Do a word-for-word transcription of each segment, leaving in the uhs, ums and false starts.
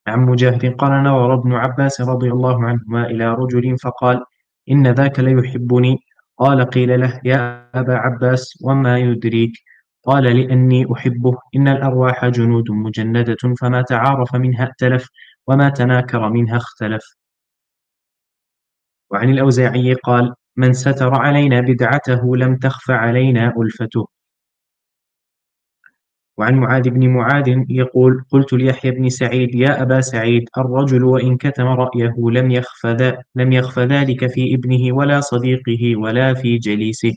عن مجاهد قال نظر ابن عباس رضي الله عنهما إلى رجل فقال إن ذاك ليحبني. قال قيل له يا أبا عباس وما يدريك؟ قال لأني أحبه. إن الأرواح جنود مجندة فما تعارف منها ائتلف وما تناكر منها اختلف. وعن الأوزاعي قال من ستر علينا بدعته لم تخف علينا ألفته. وعن معاذ بن معاذ يقول قلت ليحيى بن سعيد يا أبا سعيد الرجل وإن كتم رأيه لم يخف, ذا لم يخف ذلك في ابنه ولا صديقه ولا في جليسه.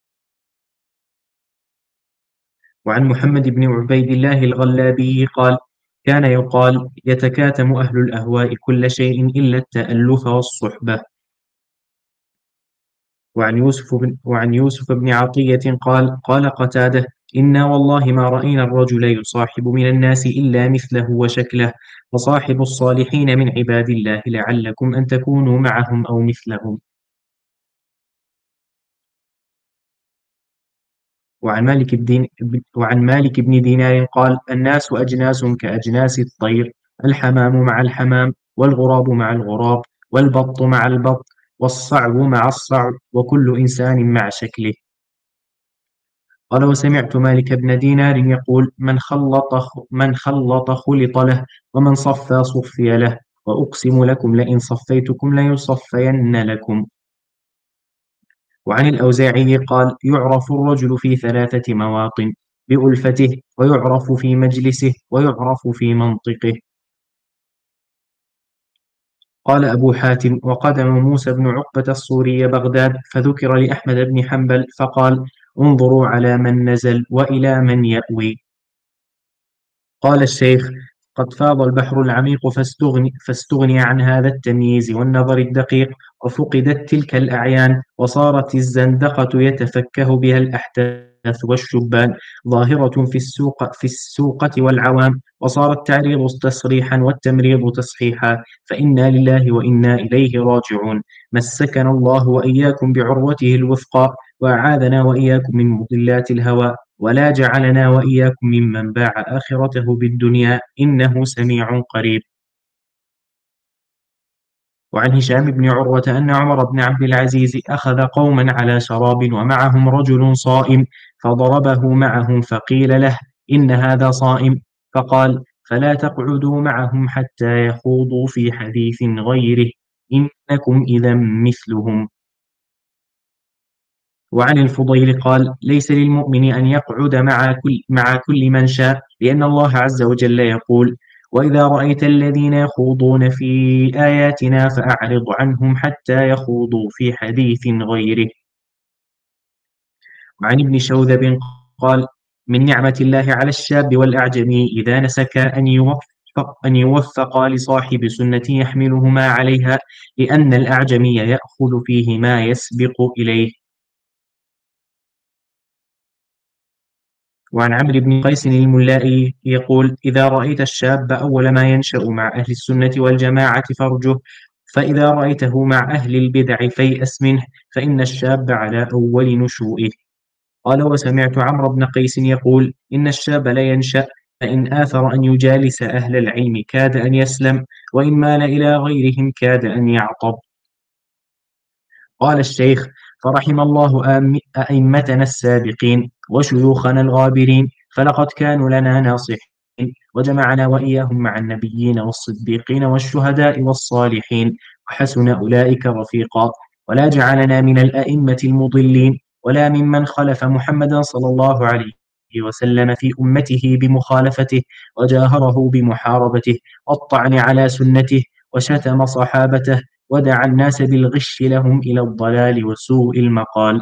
وعن محمد بن عبيد الله الغلابي قال كان يقال يتكاتم أهل الأهواء كل شيء إلا التألف والصحبة. وعن يوسف بن, وعن يوسف بن عطية قال قال قتادة إنا والله ما رأينا الرجل يصاحب من الناس إلا مثله وشكله وصاحب الصالحين من عباد الله لعلكم أن تكونوا معهم أو مثلهم. وعن مالك الدين وعن مالك بن دينار قال الناس أجناس كأجناس الطير الحمام مع الحمام والغراب مع الغراب والبط مع البط والصعب مع الصعب وكل إنسان مع شكله. قال وسمعت مالك بن دينار يقول من خلط من خلط خلط له ومن صفى صفي له وأقسم لكم لئن صفيتكم ليصفين لكم. وعن الأوزاعي قال يعرف الرجل في ثلاثة مواطن بألفته ويعرف في مجلسه ويعرف في منطقه. قال أبو حاتم وقدم موسى بن عقبة الصوري بغداد فذكر لأحمد بن حنبل فقال انظروا على من نزل وإلى من يأوي. قال الشيخ قد فاض البحر العميق فاستغني, فاستغني عن هذا التمييز والنظر الدقيق وفقدت تلك الأعيان وصارت الزندقة يتفكه بها الأحداث والشبان ظاهرة في السوق في السوقة والعوام وصار التعريض تصريحا والتمريض تصحيحا فإنا لله وإنا إليه راجعون. مسكنا الله وإياكم بعروته الوثقى وأعاذنا وإياكم من مضلات الهوى ولا جعلنا وإياكم ممن باع آخرته بالدنيا إنه سميع قريب. وعن هشام بن عروة أن عمر بن عبد العزيز أخذ قوما على شراب ومعهم رجل صائم فضربه معهم فقيل له إن هذا صائم فقال فلا تقعدوا معهم حتى يخوضوا في حديث غيره إنكم إذا مثلهم. وعن الفضيل قال ليس للمؤمن أن يقعد مع كل, مع كل من شاء لأن الله عز وجل يقول وإذا رأيت الذين يخوضون في آياتنا فأعرض عنهم حتى يخوضوا في حديث غيره. وعن ابن شوذب قال من نعمة الله على الشاب والأعجمي إذا نسك أن يوفق, أن يوفق لصاحب سنة يحملهما عليها لأن الأعجمي يأخذ فيه ما يسبق إليه. وعن عمرو بن قيس الملائي يقول إذا رأيت الشاب أول ما ينشأ مع أهل السنة والجماعة فارجه فإذا رأيته مع أهل البدع فيأس منه فإن الشاب على أول نشوئه. قال وسمعت عمرو بن قيس يقول إن الشاب لا ينشأ فإن آثر أن يجالس أهل العلم كاد أن يسلم وإن مال إلى غيرهم كاد أن يعطب. قال الشيخ فرحم الله أئمتنا السابقين وشيوخنا الغابرين فلقد كانوا لنا ناصحين وجمعنا وإياهم مع النبيين والصديقين والشهداء والصالحين وحسن أولئك رفيقا ولا جعلنا من الأئمة المضلين ولا ممن خلف محمدا صلى الله عليه وسلم في أمته بمخالفته وجاهره بمحاربته والطعن على سنته وشتم صحابته ودعا الناس بالغش لهم إلى الضلال وسوء المقال.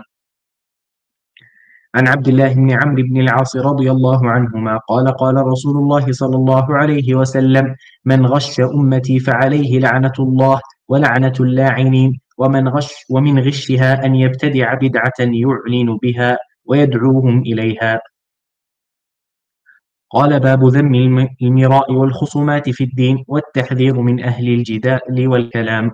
عن عبد الله بن عمرو بن العاص رضي الله عنهما قال قال رسول الله صلى الله عليه وسلم من غش أمتي فعليه لعنة الله ولعنة اللاعنين ومن غش ومن غشها أن يبتدع بدعة يعلن بها ويدعوهم إليها. قال باب ذم المراء والخصومات في الدين والتحذير من أهل الجدال والكلام.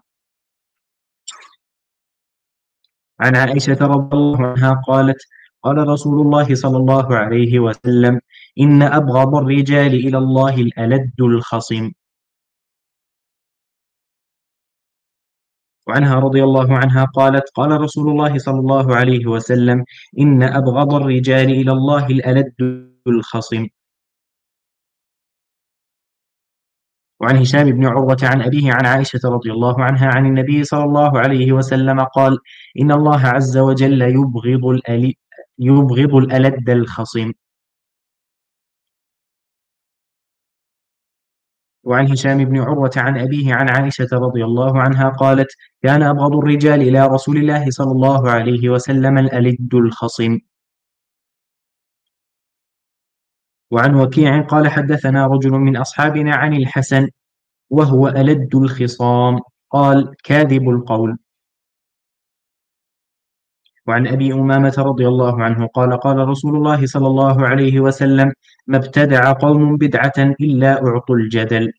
عن عائشة رضي الله عنها قالت قال رسول الله صلى الله عليه وسلم إن أبغض الرجال إلى الله الألد الخصم. وعنها رضي الله عنها قالت قال رسول الله صلى الله عليه وسلم إن أبغض الرجال إلى الله الألد الخصم. وعن هشام بن عروة عن أبيه عن عائشة رضي الله عنها عن النبي صلى الله عليه وسلم قال إن الله عز وجل يبغض الأل يبغض الألد الخصم. وعن هشام بن عروة عن أبيه عن عائشة رضي الله عنها قالت كان أبغض الرجال إلى رسول الله صلى الله عليه وسلم الألد الخصم. وعن وكيع قال حدثنا رجل من أصحابنا عن الحسن وهو ألد الخصام قال كاذب القول. وعن أبي أمامة رضي الله عنه قال قال رسول الله صلى الله عليه وسلم ما ابتدع قوم بدعة إلا أعطوا الجدل.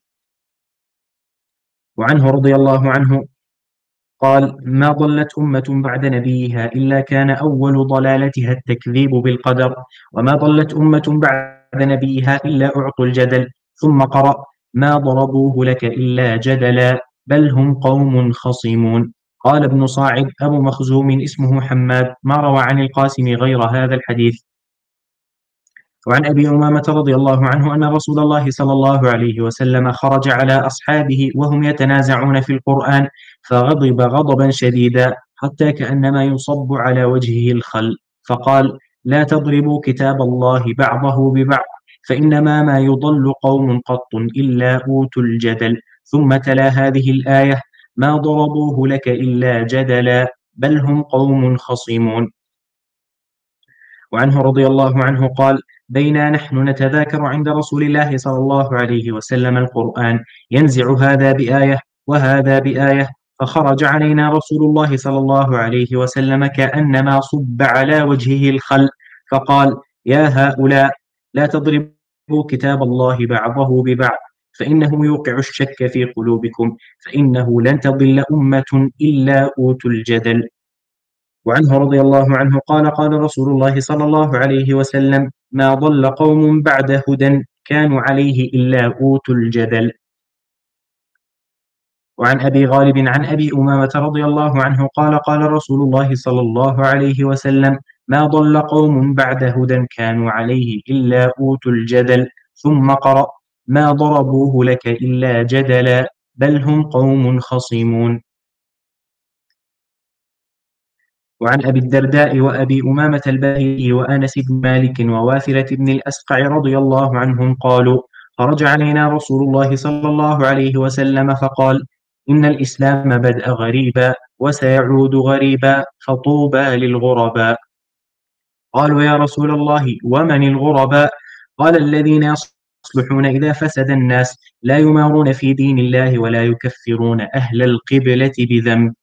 وعنه رضي الله عنه قال ما ضلت أمة بعد نبيها إلا كان أول ضلالتها التكذيب بالقدر وما ضلت أمة بعد نبيها إلا أعطوا الجدل. ثم قرأ ما ضربوه لك إلا جدلا بل هم قوم خصمون. قال ابن صاعد أبو مخزوم اسمه حماد ما روى عن القاسم غير هذا الحديث. وعن أبي أمامة رضي الله عنه أن رسول الله صلى الله عليه وسلم خرج على أصحابه وهم يتنازعون في القرآن فغضب غضبا شديدا حتى كأنما يصب على وجهه الخل فقال لا تضربوا كتاب الله بعضه ببعض فإنما ما يضل قوم قط إلا أوتوا الجدل. ثم تلا هذه الآية ما ضربوه لك إلا جدلا بل هم قوم خصمون. وعنه رضي الله عنه قال بينا نحن نتذاكر عند رسول الله صلى الله عليه وسلم القرآن ينزع هذا بآية وهذا بآية فخرج علينا رسول الله صلى الله عليه وسلم كأنما صب على وجهه الخل فقال يا هؤلاء لا تضربوا كتاب الله بعضه ببعض فإنه يوقع الشك في قلوبكم فإنه لن تضل أمة إلا أوتوا الجدل. وعنه رضي الله عنه قال قال رسول الله صلى الله عليه وسلم ما ضل قوم بعد هدى كانوا عليه إلا أوتوا الجدل. وعن أبي غالب عن أبي أمامة رضي الله عنه قال قال رسول الله صلى الله عليه وسلم ما ضل قوم بعد هدى كانوا عليه إلا أوتوا الجدل. ثم قرأ ما ضربوه لك إلا جدلا بل هم قوم خصمون. وعن أبي الدرداء وأبي أمامة الباهلي وأنس بن مالك وواثلة بن الأسقع رضي الله عنهم قالوا خرج علينا رسول الله صلى الله عليه وسلم فقال إن الإسلام بدأ غريبا وسيعود غريبا فطوبى للغرباء. قالوا يا رسول الله ومن الغرباء؟ قال الذين يصلحون إذا فسد الناس لا يمارون في دين الله ولا يكفرون أهل القبلة بذنب.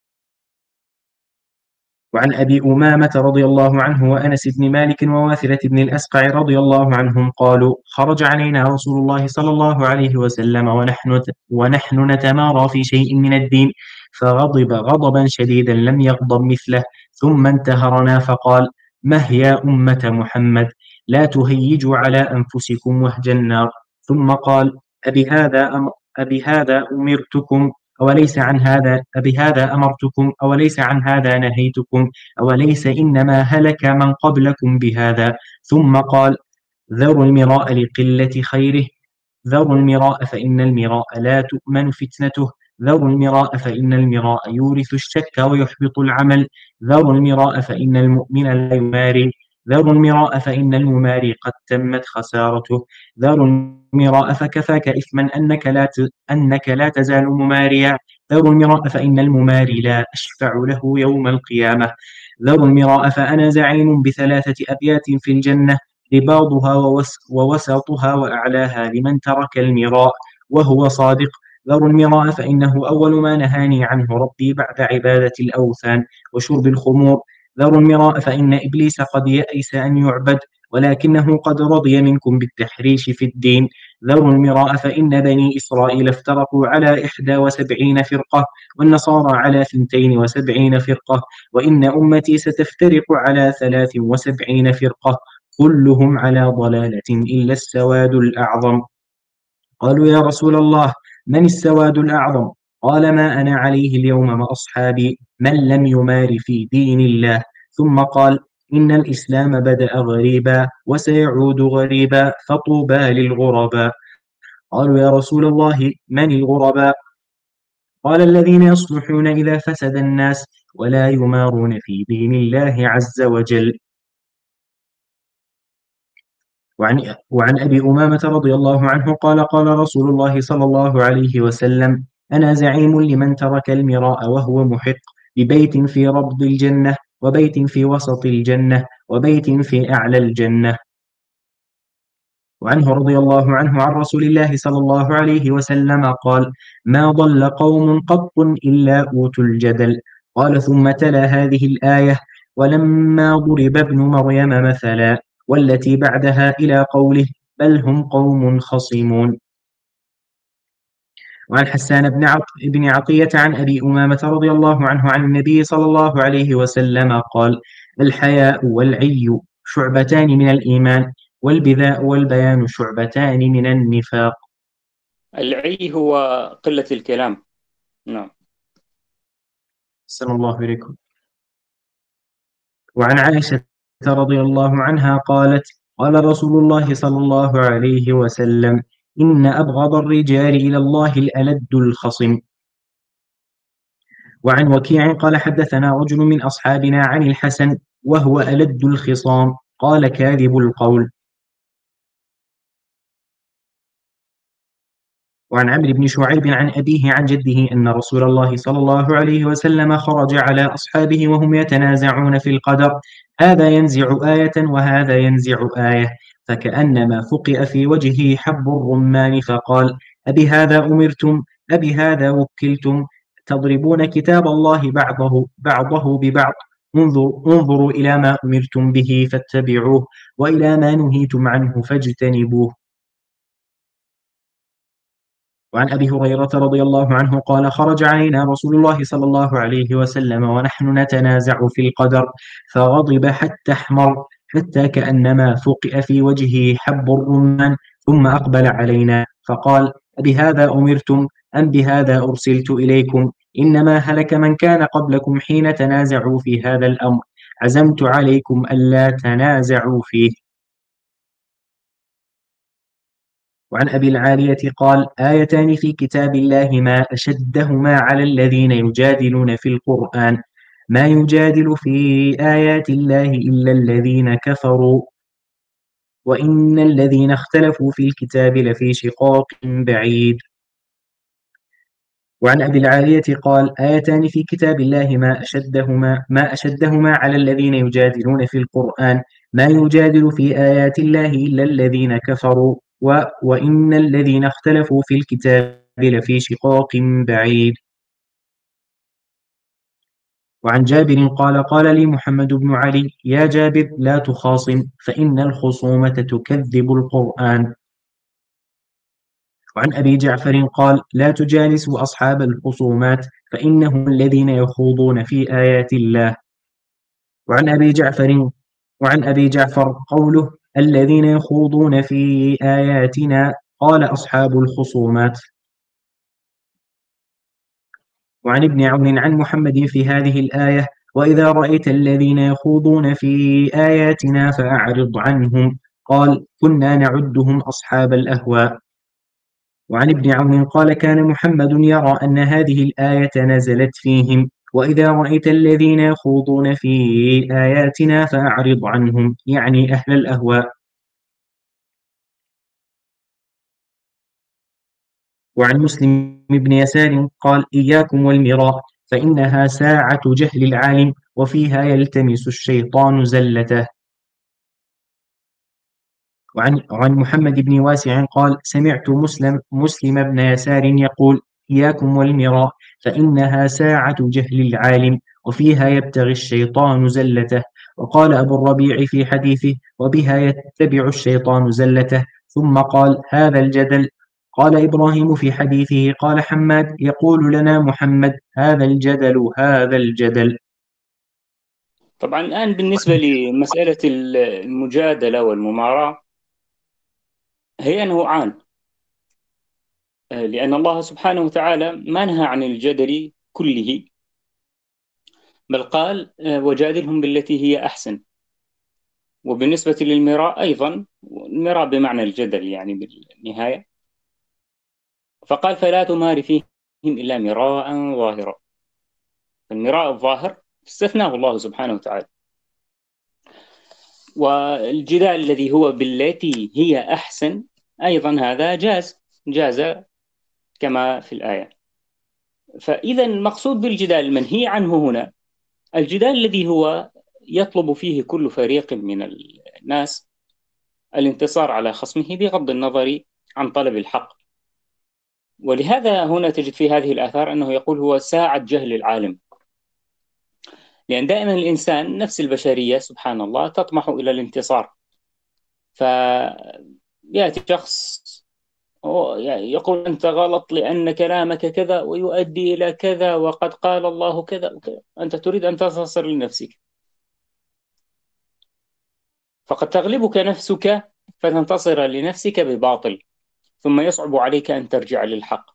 وعن أبي أمامة رضي الله عنه وأنس بن مالك وواثلة بن الأسقع رضي الله عنهم قالوا خرج علينا رسول الله صلى الله عليه وسلم ونحن, ونحن نتمارى في شيء من الدين فغضب غضبا شديدا لم يغضب مثله ثم انتهرنا فقال مه يا أمة محمد لا تهيجوا على أنفسكم وهج النار. ثم قال أبي هذا, أم أبي هذا أمرتكم أوليس عن هذا أبهذا أمرتكم أوليس عن هذا نهيتكم أوليس إنما هلك من قبلكم بهذا. ثم قال ذروا المراء لقلة خيره ذروا المراء فإن المراء لا تؤمن فتنته ذروا المراء فإن المراء يورث الشك ويحبط العمل ذروا المراء فإن المؤمن لا يماري ذروا المراء فإن المماري قد تمت خسارته ذروا المراء فكفاك إثما أنك لا, أنك لا تزال مماريا ذروا المراء فإن المماري لا أشفع له يوم القيامة ذروا المراء فأنا زعيم بثلاثة أبيات في الجنة رباضها ووسطها وأعلاها لمن ترك المراء وهو صادق ذروا المراء فإنه أول ما نهاني عنه ربي بعد عبادة الأوثان وشرب الخمور ذروا المراء فإن إبليس قد يأس أن يعبد ولكنه قد رضي منكم بالتحريش في الدين ذروا المراء فإن بني إسرائيل افترقوا على إحدى وسبعين فرقة والنصارى على ثنتين وسبعين فرقة وإن أمتي ستفترق على ثلاث وسبعين فرقة كلهم على ضلالة إلا السواد الأعظم. قالوا يا رسول الله من السواد الأعظم؟ قال ما أنا عليه اليوم مع أصحابي من لم يمار في دين الله. ثم قال إن الإسلام بدأ غريبا وسيعود غريبا فطوبى للغرباء. قالوا يا رسول الله من الغرباء؟ قال الذين يصلحون إذا فسد الناس ولا يمارون في دين الله عز وجل. وعن, وعن أبي أمامة رضي الله عنه قال قال رسول الله صلى الله عليه وسلم أنا زعيم لمن ترك المراء وهو محق ببيت في ربض الجنة وبيت في وسط الجنة وبيت في أعلى الجنة. وعنه رضي الله عنه عن رسول الله صلى الله عليه وسلم قال ما ضل قوم قط إلا أوتوا الجدل. قال ثم تلا هذه الآية ولما ضرب ابن مريم مثلا والتي بعدها إلى قوله بل هم قوم خصمون. وعن حسان بن عط... بن عطية عن أبي أمامة رضي الله عنه عن النبي صلى الله عليه وسلم قال الحياء والعي شعبتان من الإيمان والبذاء والبيان شعبتان من النفاق. العي هو قلة الكلام. نعم. صلى الله عليكم. وعن عائشة رضي الله عنها قالت قال رسول الله صلى الله عليه وسلم إن أبغض الرجال إلى الله الألد الخصم. وعن وكيع قال حدثنا رجل من أصحابنا عن الحسن وهو ألد الخصام قال كاذب القول. وعن عمرو بن شعيب عن أبيه عن جده أن رسول الله صلى الله عليه وسلم خرج على أصحابه وهم يتنازعون في القدر هذا ينزع آية وهذا ينزع آية فكأنما فقئ في وجهه حب الرمان فقال أبي هذا أمرتم أبي هذا وكلتم تضربون كتاب الله بعضه بعضه ببعض انظر انظروا إلى ما أمرتم به فاتبعوه وإلى ما نهيتم عنه فاجتنبوه. وعن أبي هريرة رضي الله عنه قال خرج علينا رسول الله صلى الله عليه وسلم ونحن نتنازع في القدر فغضب حتى احمر حتى كأنما فقئ في وجهه حب الرمان ثم أقبل علينا فقال أبهذا أمرتم أم بهذا أرسلت إليكم إنما هلك من كان قبلكم حين تنازعوا في هذا الأمر عزمت عليكم ألا تنازعوا فيه. وعن أبي العالية قال آيتان في كتاب الله ما أشدهما على الذين يجادلون في القرآن ما يجادل في آيات الله إلا الذين كفروا وإن الذين اختلفوا في الكتاب لفي شقاق بعيد. وعن أبي العالية قال آيتان في كتاب الله ما أشدهما ما أشدهما على الذين يجادلون في القرآن ما يجادل في آيات الله إلا الذين كفروا و وإن الذين اختلفوا في الكتاب لفي شقاق بعيد. وعن جابر قال قال لي محمد بن علي يا جابر لا تخاصم فإن الخصومة تكذب القرآن. وعن أبي جعفر قال لا تجالسوا أصحاب الخصومات فإنهم الذين يخوضون في آيات الله. وعن أبي جعفر وعن أبي جعفر قوله الذين يخوضون في آياتنا قال أصحاب الخصومات. وعن ابن عون عن محمد في هذه الآية وإذا رأيت الذين يخوضون في آياتنا فأعرض عنهم قال كنا نعدهم أصحاب الأهواء. وعن ابن عون قال كان محمد يرى أن هذه الآية نزلت فيهم وإذا رأيت الذين يخوضون في آياتنا فأعرض عنهم يعني أهل الأهواء. وعن مسلم بن يسار قال إياكم والمراء فإنها ساعة جهل العالم وفيها يلتمس الشيطان زلته. وعن عن محمد بن واسع قال سمعت مسلم مسلم بن يسار يقول إياكم والمراء فإنها ساعة جهل العالم وفيها يبتغي الشيطان زلته. وقال أبو الربيع في حديثه وبها يتبع الشيطان زلته ثم قال هذا الجدل. قال إبراهيم في حديثه قال حماد يقول لنا محمد هذا الجدل هذا الجدل. طبعا الآن بالنسبة لمسألة المجادلة والمماراة هي نوعان. لأن الله سبحانه وتعالى ما نهى عن الجدل كله، بل قال وجادلهم بالتي هي أحسن. وبالنسبة للمراء أيضا، المراء بمعنى الجدل يعني بالنهاية، فقال فلا تمار فيهم إلا مراء ظاهرا. المراء الظاهر استثناه الله سبحانه وتعالى. والجدال الذي هو بالتي هي أحسن أيضا هذا جاز جاز كما في الآية. فإذا المقصود بالجدال المنهي عنه هنا الجدال الذي هو يطلب فيه كل فريق من الناس الانتصار على خصمه بغض النظر عن طلب الحق. ولهذا هنا تجد في هذه الآثار أنه يقول هو ساعة جهل العالم، لأن دائما الإنسان نفس البشرية سبحان الله تطمح إلى الانتصار. فيأتي شخص يقول أنت غلط لأن كلامك كذا ويؤدي إلى كذا وقد قال الله كذا وكذا، أنت تريد أن تنتصر لنفسك، فقد تغلبك نفسك فتنتصر لنفسك بباطل، ثم يصعب عليك أن ترجع للحق.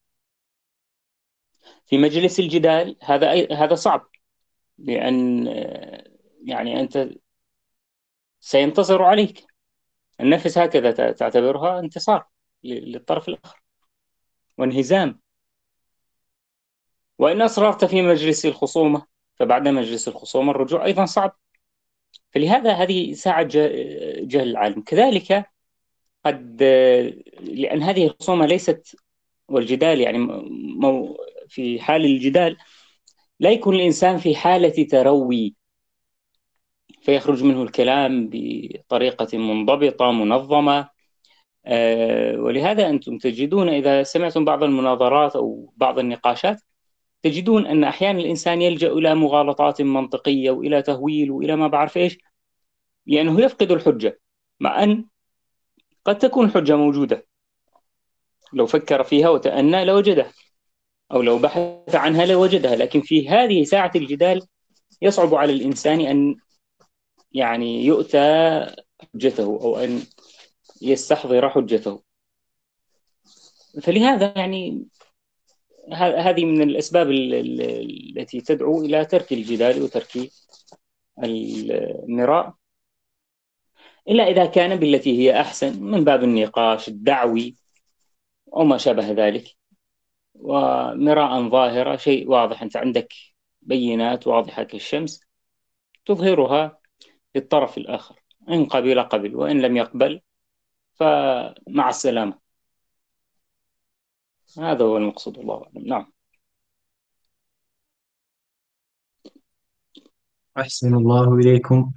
في مجلس الجدال هذا هذا صعب، لأن يعني أنت سينتصر عليك النفس، هكذا تعتبرها انتصار للطرف الآخر وانهزام. وإن أصررت في مجلس الخصومة فبعد مجلس الخصومة الرجوع أيضا صعب. فلهذا هذه ساعة جهل العالم. كذلك قد لأن هذه الخصومة ليست والجدال يعني مو في حال الجدال لا يكون الإنسان في حالة تروي فيخرج منه الكلام بطريقة منضبطة منظمة. ولهذا أنتم تجدون إذا سمعتم بعض المناظرات أو بعض النقاشات تجدون أن أحيانا الإنسان يلجأ إلى مغالطات منطقية وإلى تهويل وإلى ما بعرف إيش، لأنه يفقد الحجة، مع أن قد تكون الحجة موجودة لو فكر فيها وتأنى لوجدها، أو لو بحث عنها لوجدها. لكن في هذه ساعة الجدال يصعب على الإنسان أن يعني يؤتى حجته أو أن يستحضر حجته. فلهذا يعني هذه من الأسباب التي تدعو إلى ترك الجدال وترك المراء، إلا إذا كان بالتي هي أحسن من باب النقاش الدعوي أو ما شابه ذلك. ومراء ظاهرة شيء واضح، أنت عندك بينات واضحة كالشمس تظهرها للطرف الآخر، إن قبل قبل وإن لم يقبل فمع السلامة. هذا هو المقصود، الله أعلم. نعم. أحسن الله إليكم.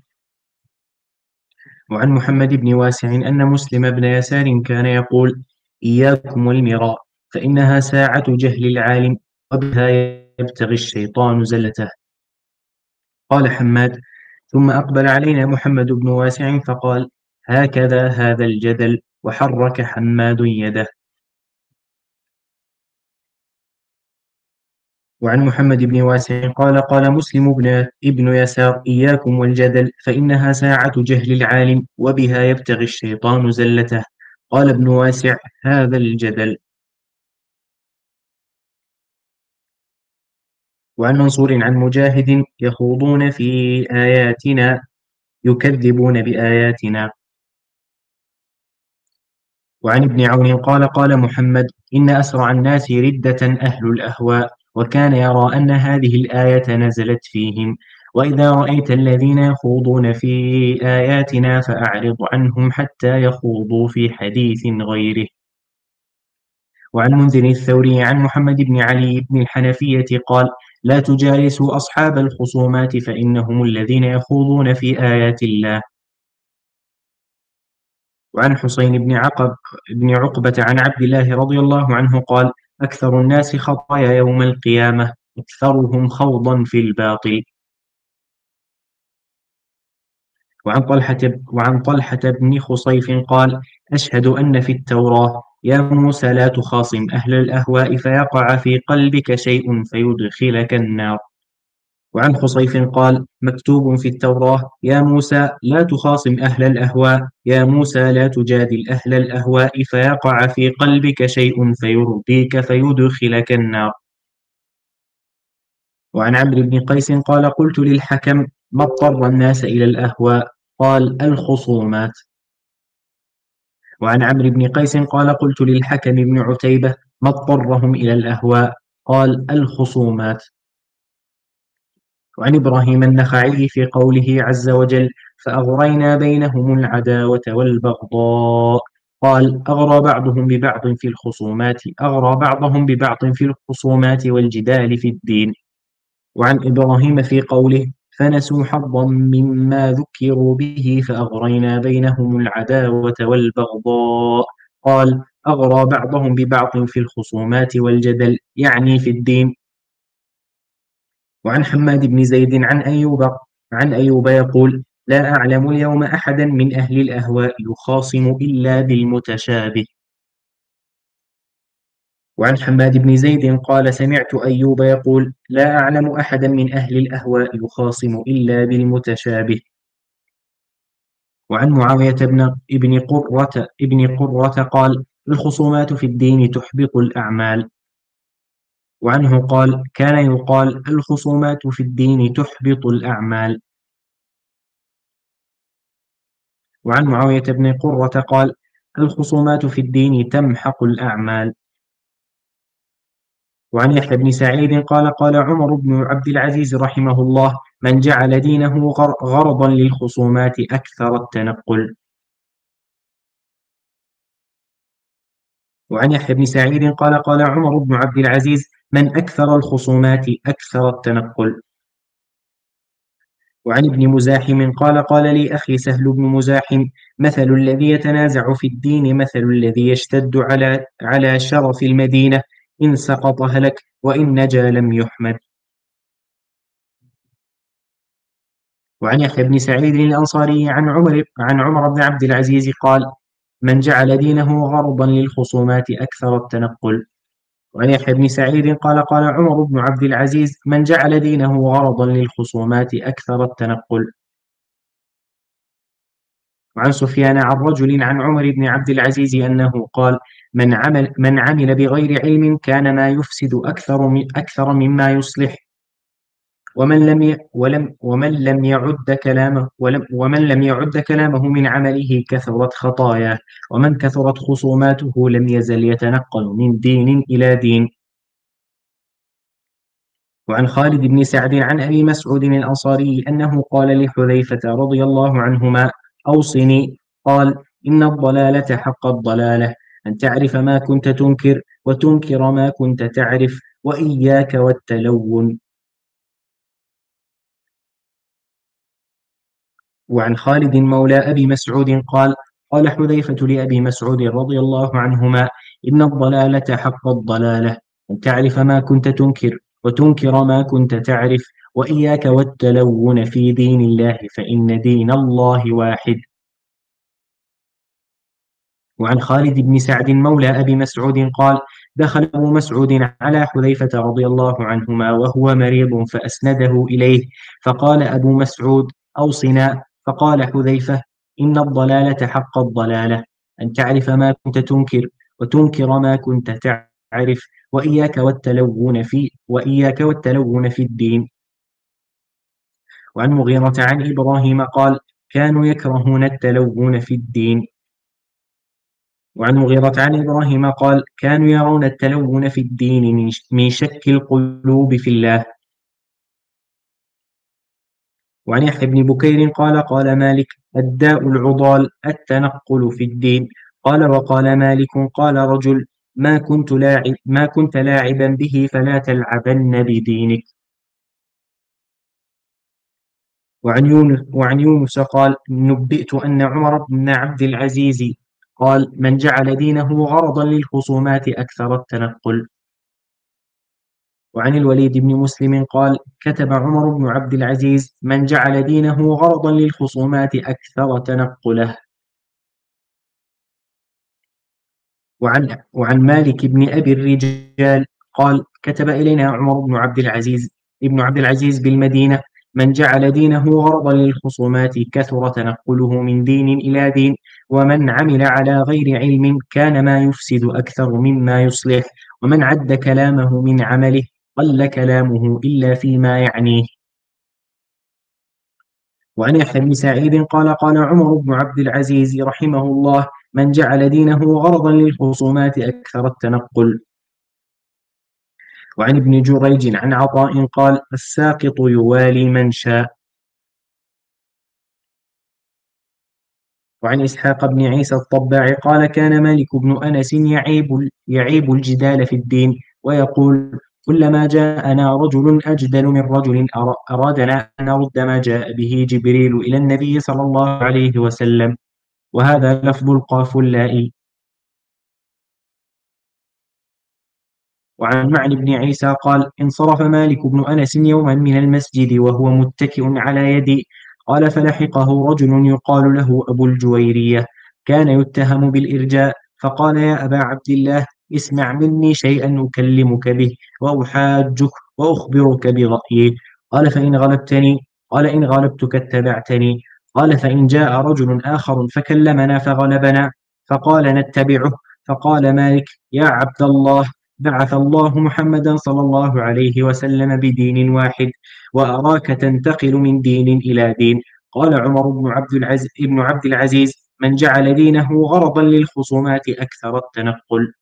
وعن محمد بن واسع أن مسلم بن يسار كان يقول إياكم والمراء فإنها ساعة جهل العالم وبها يبتغي الشيطان زلته. قال حماد ثم أقبل علينا محمد بن واسع فقال هكذا هذا الجدل، وحرك حماد يده. وعن محمد بن واسع قال قال مسلم بن ابن يسار إياكم والجدل فإنها ساعة جهل العالم وبها يبتغي الشيطان زلته. قال ابن واسع هذا الجدل. وعن منصور عن مجاهد يخوضون في آياتنا يكذبون بآياتنا. وعن ابن عون قال قال محمد إن أسرع الناس ردة أهل الأهواء، وكان يرى أن هذه الآية نزلت فيهم. وإذا رأيت الذين يخوضون في آياتنا فأعرض عنهم حتى يخوضوا في حديث غيره. وعن منذر الثوري عن محمد بن علي بن الحنفية قال لا تجالسوا أصحاب الخصومات فإنهم الذين يخوضون في آيات الله. وعن حسين بن عقب بن عقبة عن عبد الله رضي الله عنه قال أكثر الناس خطايا يوم القيامة أكثرهم خوضا في الباطل. وعن طلحة, وعن طلحة بن خصيف قال أشهد أن في التوراة يا موسى لا تخاصم أهل الأهواء فيقع في قلبك شيء فيدخلك النار. وعن خصيف قال: مكتوب في التوراة: يا موسى لا تخاصم أهل الأهواء، يا موسى لا تجادل أهل الأهواء فيقع في قلبك شيء فيرضيك فيدخلك النار. وعن عمرو بن قيس قال: قلت للحكم: ما اضطر الناس إلى الأهواء؟ قال: الخصومات. وعن عمرو بن قيس قال: قلت للحكم بن عتيبة: ما اضطرهم إلى الأهواء؟ قال: الخصومات. وعن إبراهيم النخعي في قوله عز وجل: فأغرينا بينهم العداوة والبغضاء، قال: أغرى بعضهم ببعض في الخصومات أغرى بعضهم ببعض في الخصومات والجدال في الدين. وعن إبراهيم في قوله: فنسوا حظا مما ذكروا به فأغرينا بينهم العداوة والبغضاء، قال: أغرى بعضهم ببعض في الخصومات والجدل، يعني في الدين. وعن حماد بن زيد عن أيوب عن أيوب يقول: لا أعلم اليوم أحدا من أهل الأهواء يخاصم إلا بالمتشابه. وعن حماد بن زيد قال: سمعت أيوب يقول: لا أعلم أحدا من أهل الأهواء يخاصم إلا بالمتشابه. وعن معاوية بن ابن قرة ابن قرة قال: الخصومات في الدين تحبط الأعمال. وعنه قال: كان يقال: الخصومات في الدين تحبط الأعمال. وعن معاوية بن قرة قال: الخصومات في الدين تمحق الأعمال. وعن يحيى بن سعيد قال: قال عمر بن عبد العزيز رحمه الله: من جعل دينه غرضا للخصومات أكثر التنقل. وعن يحيى بن سعيد قال: قال عمر بن عبد العزيز: من أكثر الخصومات أكثر التنقل. وعن ابن مزاحم قال: قال لي أخي سهل بن مزاحم: مثل الذي يتنازع في الدين مثل الذي يشتد على على شرف المدينة، إن سقط هلك وإن نجا لم يحمد. وعن يحيى بن سعيد الأنصاري عن عمر عن عمر بن عبد العزيز قال: من جعل دينه غرضا للخصومات أكثر التنقل. وعن يحيى بن سعيد قال: قال عمر بن عبد العزيز: من جعل دينه غرضا للخصومات أكثر التنقل. وعن سفيان عن رجل عن عمر بن عبد العزيز أنه قال: من عمل من عمل بغير علم كان ما يفسد أكثر من أكثر مما يصلح، ومن لم ي ولم ومن لم يعد كلامه ولم ومن لم يعد كلامه من عمله كثرت خطاياه، ومن كثرت خصوماته لم يزل يتنقل من دين إلى دين. وعن خالد بن سعد عن أبي مسعود الأنصاري أنه قال لحذيفة رضي الله عنهما: أوصني. قال: إن الضلالة حق الضلالة أن تعرف ما كنت تنكر وتنكر ما كنت تعرف، وإياك والتلون. وعن خالد مولى أبي مسعود قال: قال حذيفة لأبي مسعود رضي الله عنهما: إن الضلالة حق الضلالة أن تعرف ما كنت تنكر وتنكر ما كنت تعرف، وإياك والتلون في دين الله فإن دين الله واحد. وعن خالد بن سعد مولى أبي مسعود قال: دخل أبو مسعود على حذيفة رضي الله عنهما وهو مريض فأسنده إليه، فقال أبو مسعود: أوصنا. فقال حذيفة: إن الضلالة حق الضلالة أن تعرف ما كنت تنكر وتنكر ما كنت تعرف، وإياك والتلون في وإياك والتلون في الدين. وعن مغيرة عن إبراهيم قال: كانوا يكرهون التلون في الدين. وعن مغيرة عن إبراهيم قال: كانوا يرون التلون في الدين من شك القلوب في الله. وعن يحيى بن بكير قال: قال مالك: الداء العضال التنقل في الدين. قال: وقال مالك: قال رجل: ما كنت لاعب ما كنت لاعبا به فلا تلعبن بدينك. وعن يونس, وعن يونس قال: نبئت أن عمر بن عبد العزيز قال: من جعل دينه غرضا للخصومات أكثر التنقل. وعن الوليد بن مسلم قال: كتب عمر بن عبد العزيز: من جعل دينه غرضا للخصومات أكثر تنقله. وعن, وعن مالك بن أبي الرجال قال: كتب إلينا عمر بن عبد العزيز: ابن عبد العزيز بالمدينة: من جعل دينه غرضا للخصومات كثر تنقله من دين إلى دين، ومن عمل على غير علم كان ما يفسد أكثر مما يصلح، ومن عد كلامه من عمله قل كلامه إلا فيما يعنيه. وعن يحيى بن سعيد قال: قال عمر بن عبد العزيز رحمه الله: من جعل دينه غرضا للخصومات أكثر التنقل. وعن ابن جريج عن عطاء قال: الساقط يوالي من شاء. وعن إسحاق بن عيسى الطباع قال: كان مالك بن أنس يعيب, يعيب الجدال في الدين، ويقول: كلما جاءنا رجل أجدل من رجل أرادنا أن نرد ما جاء به جبريل إلى النبي صلى الله عليه وسلم. وهذا لفظ القاف اللائي. وعن معن بن عيسى قال: انصرف مالك بن أنس يوما من المسجد وهو متكئ على يدي، قال: فلحقه رجل يقال له أبو الجويرية، كان يتهم بالإرجاء، فقال: يا أبا عبد الله، اسمع مني شيئا أكلمك به وأحاجك وأخبرك برأيي. قال: فإن غلبتني؟ قال: إن غلبتك اتبعتني. قال: فإن جاء رجل آخر فكلمنا فغلبنا فقال: نتبعه. فقال مالك: يا عبد الله، بعث الله محمدا صلى الله عليه وسلم بدين واحد، وأراك تنتقل من دين إلى دين. قال عمر بن عبد العزيز, ابن عبد العزيز: من جعل دينه غرضا للخصومات أكثر التنقل.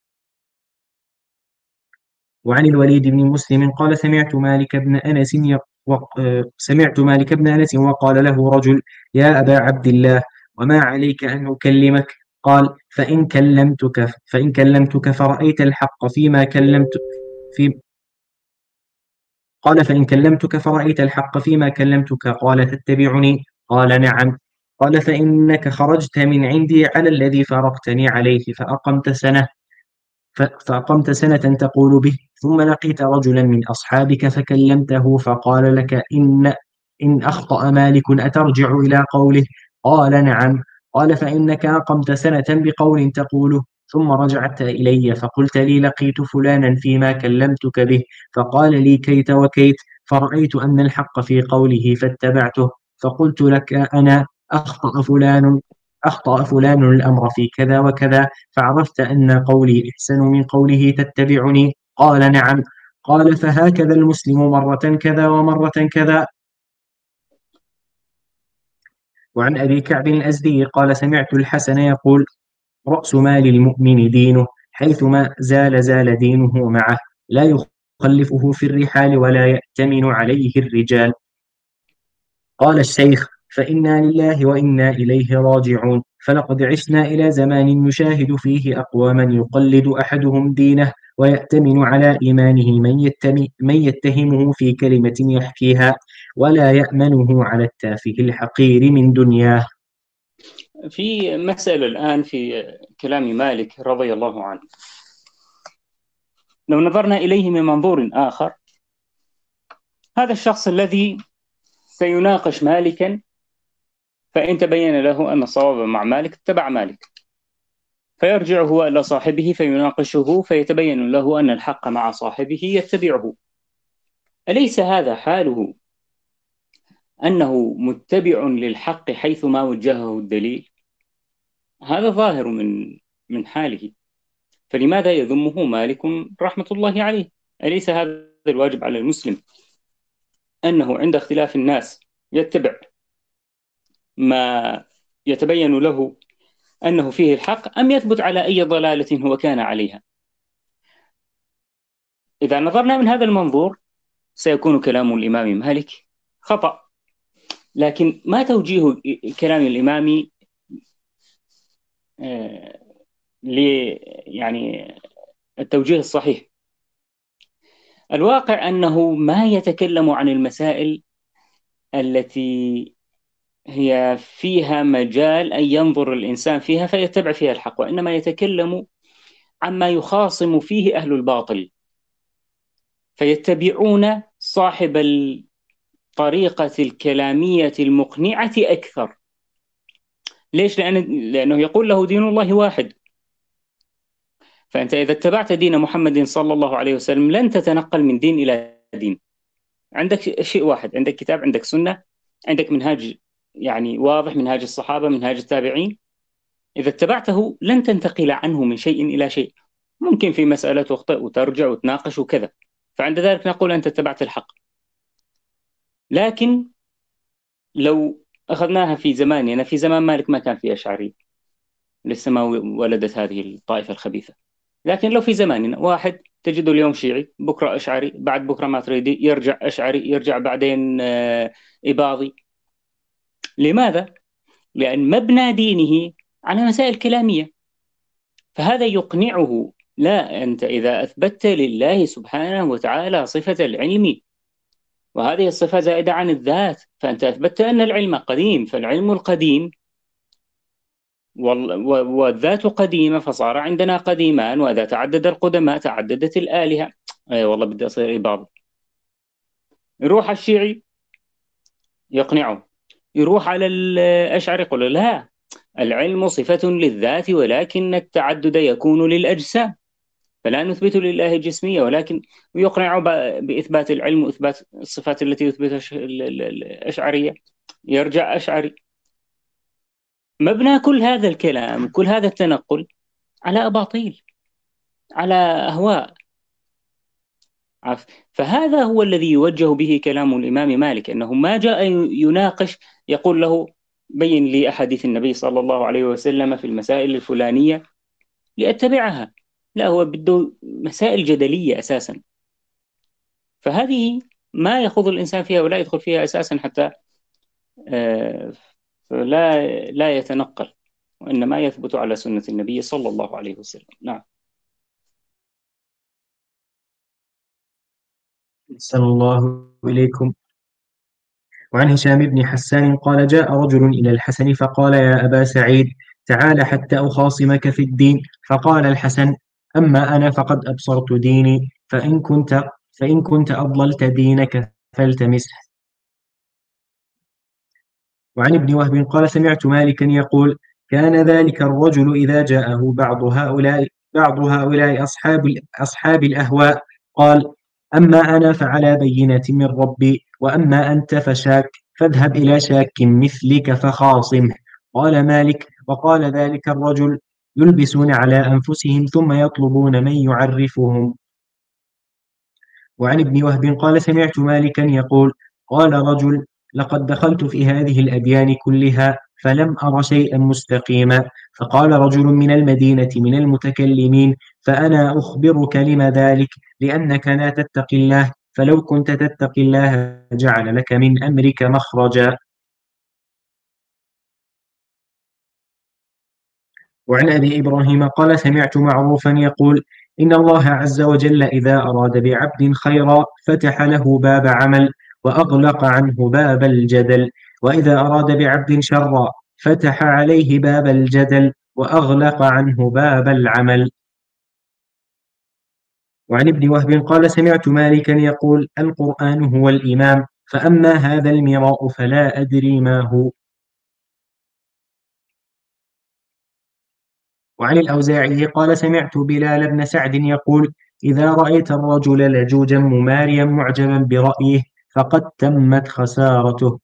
وعن الوليد بن مسلم قال: سمعت مالك بن أنس سمعت مالك بن أنس وقال له رجل: يا أبا عبد الله، وما عليك أن أكلمك؟ قال: فإن كلمتك فإن كلمتك فرأيت الحق فيما كلمت في قال: فإن كلمتك فرأيت الحق فيما كلمتك، قال: تتبعني؟ قال: نعم. قال: فإنك خرجت من عندي على الذي فارقتني عليه، فأقمت سنة فأقمت سنة تقول به، ثم لقيت رجلا من أصحابك فكلمته فقال لك: إن إن أخطأ مالك أترجع إلى قوله؟ قال: نعم. قال: فإنك أقمت سنة بقول تقوله، ثم رجعت إلي فقلت لي: لقيت فلانا فيما كلمتك به، فقال لي كيت وكيت، فرأيت أن الحق في قوله فاتبعته، فقلت لك أنا: أخطأ فلان أخطأ فلان الأمر في كذا وكذا، فعرفت أن قولي أحسن من قوله تتبعني؟ قال: نعم. قال: فهكذا المسلم مرة كذا ومرة كذا. وعن أبي كعب الأزدي قال: سمعت الحسن يقول: رأس مال المؤمن دينه، حيثما زال زال دينه معه، لا يخلفه في الرحال ولا يأتمن عليه الرجال. قال الشيخ: فإنا لله وإنا إليه راجعون، فلقد عشنا إلى زمان نشاهد فيه أقواما يقلد أحدهم دينه ويأتمن على إيمانه من, يتم من يتهمه في كلمة يحكيها، ولا يأمنه على التافه الحقير من دنياه. في مسألة الآن في كلام مالك رضي الله عنه، لو نظرنا إليه من منظور آخر، هذا الشخص الذي سيناقش مالكا، فإن تبين له أن الصواب مع مالك اتبع مالك، فيرجع هو إلى صاحبه فيناقشه، فيتبين له أن الحق مع صاحبه يتبعه. أليس هذا حاله أنه متبع للحق حيثما وجهه الدليل؟ هذا ظاهر من من حاله، فلماذا يذمه مالك رحمة الله عليه؟ أليس هذا الواجب على المسلم، أنه عند اختلاف الناس يتبع ما يتبين له أنه فيه الحق، أم يثبت على أي ضلالة هو كان عليها؟ إذا نظرنا من هذا المنظور سيكون كلام الإمام مالك خطأ، لكن ما توجيه كلام الإمام آه ل يعني التوجيه الصحيح؟ الواقع أنه ما يتكلم عن المسائل التي هي فيها مجال أن ينظر الإنسان فيها فيتبع فيها الحق، وإنما يتكلم عما يخاصم فيه أهل الباطل، فيتبعون صاحب الطريقة الكلامية المقنعة أكثر. ليش؟ لأن لأنه يقول له دين الله واحد، فأنت إذا اتبعت دين محمد صلى الله عليه وسلم لن تتنقل من دين إلى دين، عندك شيء واحد، عندك كتاب، عندك سنة، عندك منهاج يعني واضح، منهاج الصحابة، منهاج التابعين. إذا اتبعته لن تنتقل عنه من شيء إلى شيء. ممكن في مسألة تخطئ وترجع وتناقش وكذا، فعند ذلك نقول أنت اتبعت الحق. لكن لو أخذناها في زماننا، في زمان مالك ما كان في أشعري، لسه ما ولدت هذه الطائفة الخبيثة. لكن لو في زماننا واحد تجده اليوم شيعي، بكرة أشعري، بعد بكرة ماتريدي، يرجع أشعري، يرجع بعدين آه، إباضي. لماذا؟ لأن مبنى دينه على مسائل كلامية، فهذا يقنعه. لا، أنت إذا أثبتت لله سبحانه وتعالى صفة العلم، وهذه الصفة زائدة عن الذات، فأنت أثبتت أن العلم قديم، فالعلم القديم والذات قديمة، فصار عندنا قديمان، وإذا تعدد القدماء تعددت الآلهة. أي والله بدي أصير إباض. يروح الشيعي يقنعه، يروح على الأشعري يقول لا، العلم صفة للذات ولكن التعدد يكون للأجسام، فلا نثبت لله جسمية، ولكن يقنع بإثبات العلم وإثبات الصفات التي يثبتها الأشعرية، يرجع أشعري. مبنى كل هذا الكلام، كل هذا التنقل على أباطيل، على أهواء. فهذا هو الذي يوجه به كلام الإمام مالك، أنه ما جاء يناقش يقول له بين لي أحاديث النبي صلى الله عليه وسلم في المسائل الفلانية لأتبعها. لا، هو بده مسائل جدلية أساسا، فهذه ما يخوض الإنسان فيها ولا يدخل فيها أساسا، حتى لا لا يتنقل، وإنما يثبت على سنة النبي صلى الله عليه وسلم. نعم. أحسن الله إليكم. وعن هشام بن حسان قال جاء رجل إلى الحسن فقال يا أبا سعيد تعال حتى أخاصمك في الدين. فقال الحسن أما أنا فقد أبصرت ديني، فإن كنت, فإن كنت أضللت دينك فالتمسه. وعن ابن وهب قال سمعت مالكا يقول كان ذلك الرجل إذا جاءه بعض هؤلاء بعض هؤلاء أصحاب, أصحاب الأهواء قال أما أنا فعلى بينة من ربي، وأما أنت فشاك، فاذهب إلى شاك مثلك فخاصمه. قال مالك وقال ذلك الرجل يلبسون على أنفسهم ثم يطلبون من يعرفهم. وعن ابن وهب قال سمعت مالكا يقول قال رجل لقد دخلت في هذه الأديان كلها فلم أر شيئا مستقيما. فقال رجل من المدينة من المتكلمين فأنا أخبرك لم ذلك، لأنك لا تتقي الله، فلو كنت تتقي الله جعل لك من أمرك مخرجا. وعن أبي إبراهيم قال سمعت معروفا يقول إن الله عز وجل إذا أراد بعبد خيرا فتح له باب عمل وأغلق عنه باب الجدل، وإذا أراد بعبد شرا فتح عليه باب الجدل وأغلق عنه باب العمل. وعن ابن وهب قال سمعت مالكا يقول القرآن هو الإمام، فأما هذا المراء فلا أدري ما هو. وعن الأوزاعي قال سمعت بلال بن سعد يقول إذا رأيت الرجل لجوجا مماريا معجبا برأيه فقد تمت خسارته.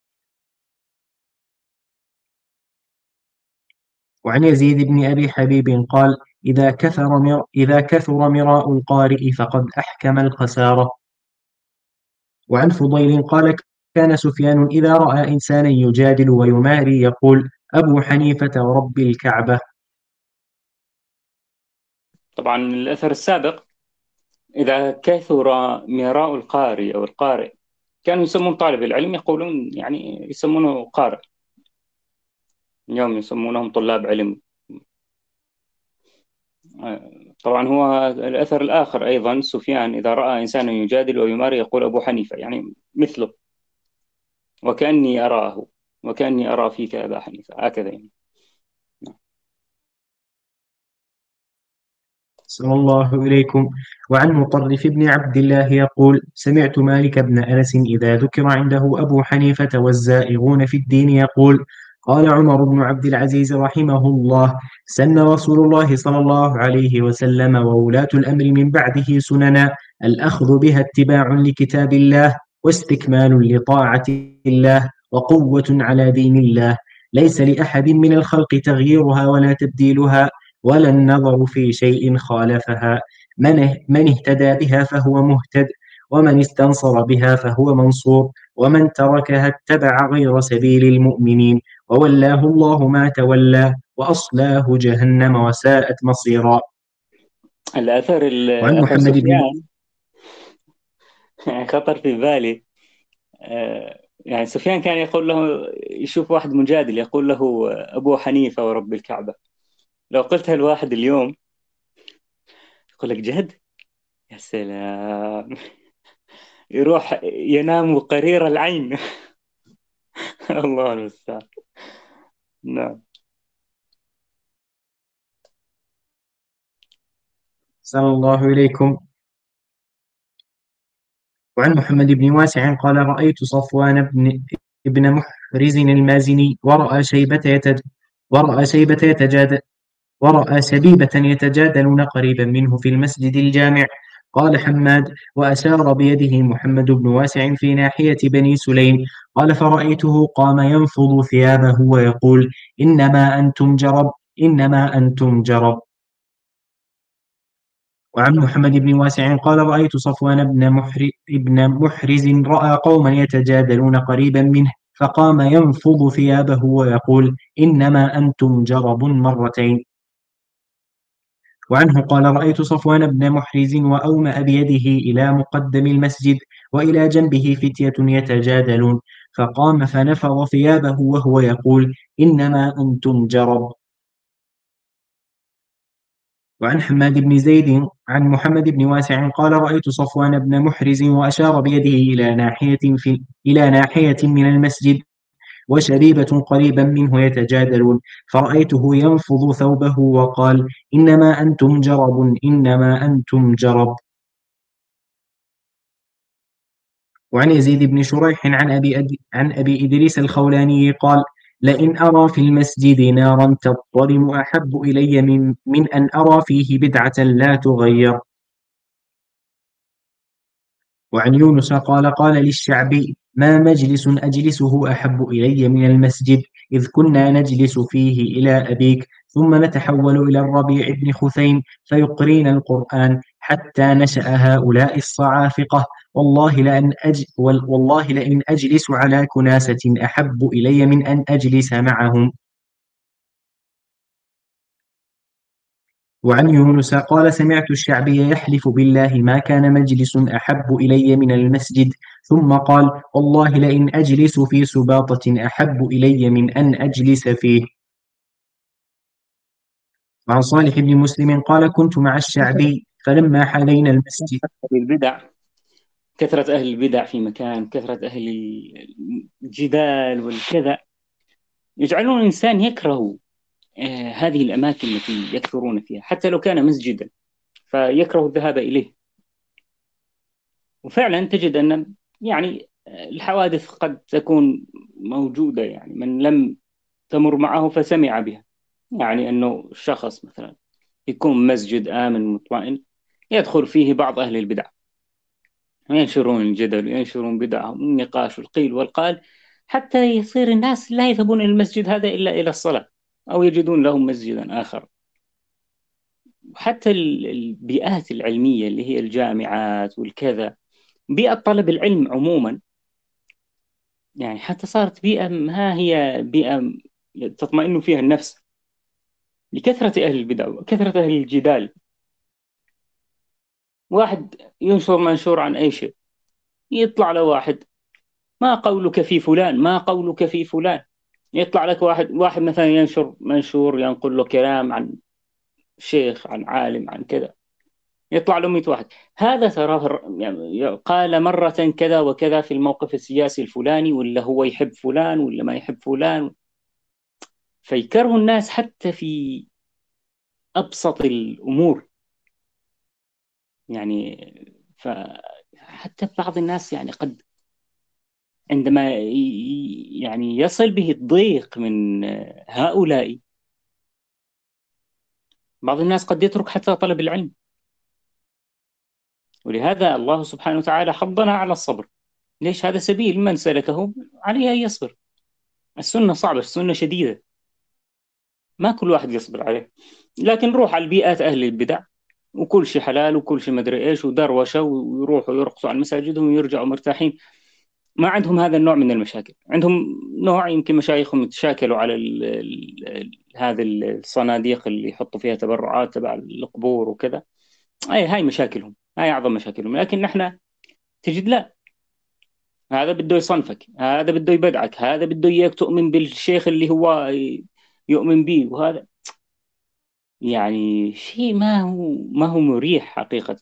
وعن يزيد بن أبي حبيب قال إذا كثر, مر... إذا كثر مراء القارئ فقد أحكم الخسارة. وعن فضيل قال كان سفيان إذا رأى إنسانا يجادل ويماري يقول أبو حنيفة ورب الكعبة. طبعا الأثر السابق إذا كثر مراء القارئ أو القارئ، كانوا يسمون طالب العلم يقولون يعني يسمونه قارئ، اليوم يسمونهم طلاب علم. طبعا هو الأثر الآخر أيضا سفيان إذا رأى إنسانا يجادل ويماري يقول أبو حنيفة، يعني مثله، وكأني أراه وكأني أرى فيك أبا حنيفة، هكذا يعني. صلى الله إليكم. وعن مطرف بن عبد الله يقول سمعت مالك بن أنس إذا ذكر عنده أبو حنيفة والزائغون في الدين يقول قال عمر بن عبد العزيز رحمه الله سن رسول الله صلى الله عليه وسلم وولاة الأمر من بعده سننا الأخذ بها اتباع لكتاب الله واستكمال لطاعة الله وقوة على دين الله. ليس لأحد من الخلق تغييرها ولا تبديلها ولا النظر في شيء خالفها. من من اهتدى بها فهو مهتد، ومن استنصر بها فهو منصور، ومن تركها اتبع غير سبيل المؤمنين وولاه الله ما تولى وأصلاه جهنم وساءت مصيرا. الأثر وعن الأثر محمد بن سفيان يعني خطر في بالي. آه، يعني سفيان كان يقول له، يشوف واحد مجادل يقول له أبو حنيفة ورب الكعبة، لو قلتها الواحد اليوم يقول لك جهد، يا سلام، يروح ينام قرير العين. الله المستعان. نعم. صلى الله إليكم. وعن محمد بن واسع قال رأيت صفوان بن ابن محرز المازني ورأى شيبة يتج ورأى شيبة يتجادل ورأى شبيبة يتجادلون قريبا منه في المسجد الجامع. قال حماد: وأشار بيده محمد بن واسع في ناحية بني سليم. قال فرأيته قام ينفض ثيابه ويقول: إنما أنتم جرب، إنما أنتم جرب. وعن محمد بن واسع قال رأيت صفوان بن محر بن محرز رأى قوما يتجادلون قريبا منه فقام ينفض ثيابه ويقول: إنما أنتم جرب مرتين. وعنه قال رأيت صفوان بن محرز وأومأ بيده إلى مقدم المسجد وإلى جنبه فتية يتجادلون فقام فنفض ثيابه وهو يقول: إنما أنتم جرب. وعن حماد بن زيد عن محمد بن واسع قال رأيت صفوان بن محرز وأشار بيده إلى ناحية في إلى ناحية من المسجد وشريبة قريبا منه يتجادلون فرأيته ينفض ثوبه وقال: إنما أنتم جرب، إنما أنتم جرب. وعن يزيد بن شريح عن أبي, أد... عن أبي إدريس الخولاني قال: لئن أرى في المسجد نارا تضطرم أحب إلي من, من أن أرى فيه بدعة لا تغير. وعن يونس قال قال للشعبي: ما مجلس أجلسه أحب إلي من المسجد، إذ كنا نجلس فيه إلى أبيك ثم نتحول إلى الربيع بن خثيم فيقرين القرآن حتى نشأ هؤلاء الصعافقة. والله لأن أج والله لئن أجلس على كناسة أحب إلي من أن أجلس معهم. وعن يونس قال سمعت الشعبي يحلف بالله ما كان مجلس أحب إلي من المسجد، ثم قال: والله لئن أجلس في سباطة أحب إلي من أن أجلس فيه. وعن صالح بن مسلم قال كنت مع الشعبي فلما حالينا المسجد. البدع، كثرة أهل البدع في مكان، كثرة أهل الجدال والكذا، يجعلون الإنسان يكره آه هذه الأماكن التي يكثرون فيها حتى لو كان مسجدا، فيكره الذهاب إليه. وفعلا تجد أن يعني الحوادث قد تكون موجودة، يعني من لم تمر معه فسمع بها، يعني أنه شخص مثلا يكون مسجد آمن مطمئن يدخل فيه بعض أهل البدع وينشرون الجدل وينشرون بدعهم والنقاش والقيل والقال، حتى يصير الناس لا يذهبون إلى المسجد هذا إلا إلى الصلاة أو يجدون لهم مسجدا آخر. حتى البيئات العلمية اللي هي الجامعات والكذا، بيئة طلب العلم عموما، يعني حتى صارت بيئة ما هي بيئة تطمئن فيها النفس لكثرة أهل البدع وكثرة أهل الجدال. واحد ينشر منشور عن أي شيء، يطلع له واحد: ما قولك في فلان، ما قولك في فلان. يطلع لك واحد واحد مثلا ينشر منشور ينقل له كلام عن شيخ، عن عالم، عن كذا، يطلع له مئة واحد: هذا تراه يعني قال مرة كذا وكذا في الموقف السياسي الفلاني، ولا هو يحب فلان ولا ما يحب فلان. فيكره الناس حتى في أبسط الأمور، يعني فحتى بعض الناس يعني قد عندما ي- يعني يصل به الضيق من هؤلاء، بعض الناس قد يترك حتى طلب العلم. ولهذا الله سبحانه وتعالى حضنا على الصبر، ليش؟ هذا سبيل من سلكه عليه أن يصبر. السنة صعبة، السنة شديدة، ما كل واحد يصبر عليه. لكن روح على البيئات أهل البدع، وكل شيء حلال وكل شيء مدري إيش ودروشة، ويروحوا يرقصوا على مساجدهم ويرجعوا مرتاحين. ما عندهم هذا النوع من المشاكل. عندهم نوع يمكن مشايخهم يتشاكلوا على ال ال هذه الصناديق اللي يحطوا فيها تبرعات تبع القبور وكذا. أي هاي مشاكلهم، هاي أعظم مشاكلهم. لكن نحن تجد لا، هذا بده يصنفك، هذا بده يبدعك، هذا بده إياك تؤمن بالشيخ اللي هو يؤمن به. وهذا يعني شيء ما هو ما هو مريح حقيقة.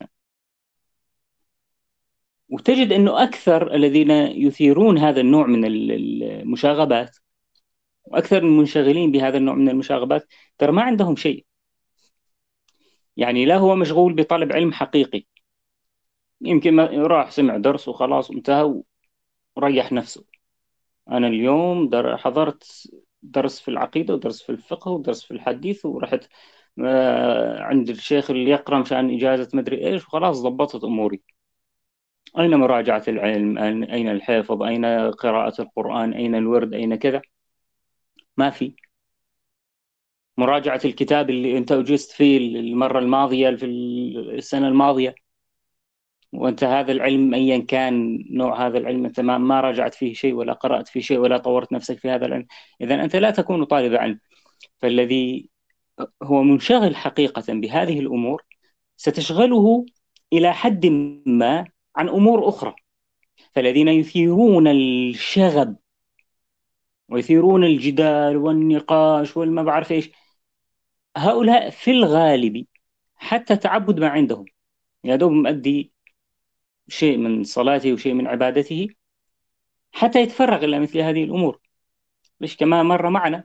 وتجد أنه أكثر الذين يثيرون هذا النوع من المشاغبات، وأكثر المنشغلين بهذا النوع من المشاغبات، ترى ما عندهم شيء. يعني لا هو مشغول بطلب علم حقيقي، يمكن ما راح سمع درس وخلاص انتهى وريح نفسه. أنا اليوم در حضرت درس في العقيدة ودرس في الفقه ودرس في الحديث، ورحت آه، عند الشيخ اللي يقرأ مشان إجازة مدري إيش، وخلاص ضبطت أموري. أين مراجعة العلم؟ أين الحفظ؟ أين قراءة القرآن؟ أين الورد؟ أين كذا؟ ما في. مراجعة الكتاب اللي أنت أجزت فيه المرة الماضية في السنة الماضية، وأنت هذا العلم أيا كان نوع هذا العلم أنت ما ما راجعت فيه شيء ولا قرأت فيه شيء ولا طورت نفسك في هذا العلم، إذا أنت لا تكون طالب علم. فالذي هو منشغل حقيقة بهذه الأمور ستشغله إلى حد ما عن أمور أخرى. فالذين يثيرون الشغب ويثيرون الجدال والنقاش والما بعرف إيش، هؤلاء في الغالب حتى تعبد ما عندهم، يا دوب مؤدي شيء من صلاته وشيء من عبادته حتى يتفرغ إلى مثل هذه الأمور. ليش؟ كما مر معنا.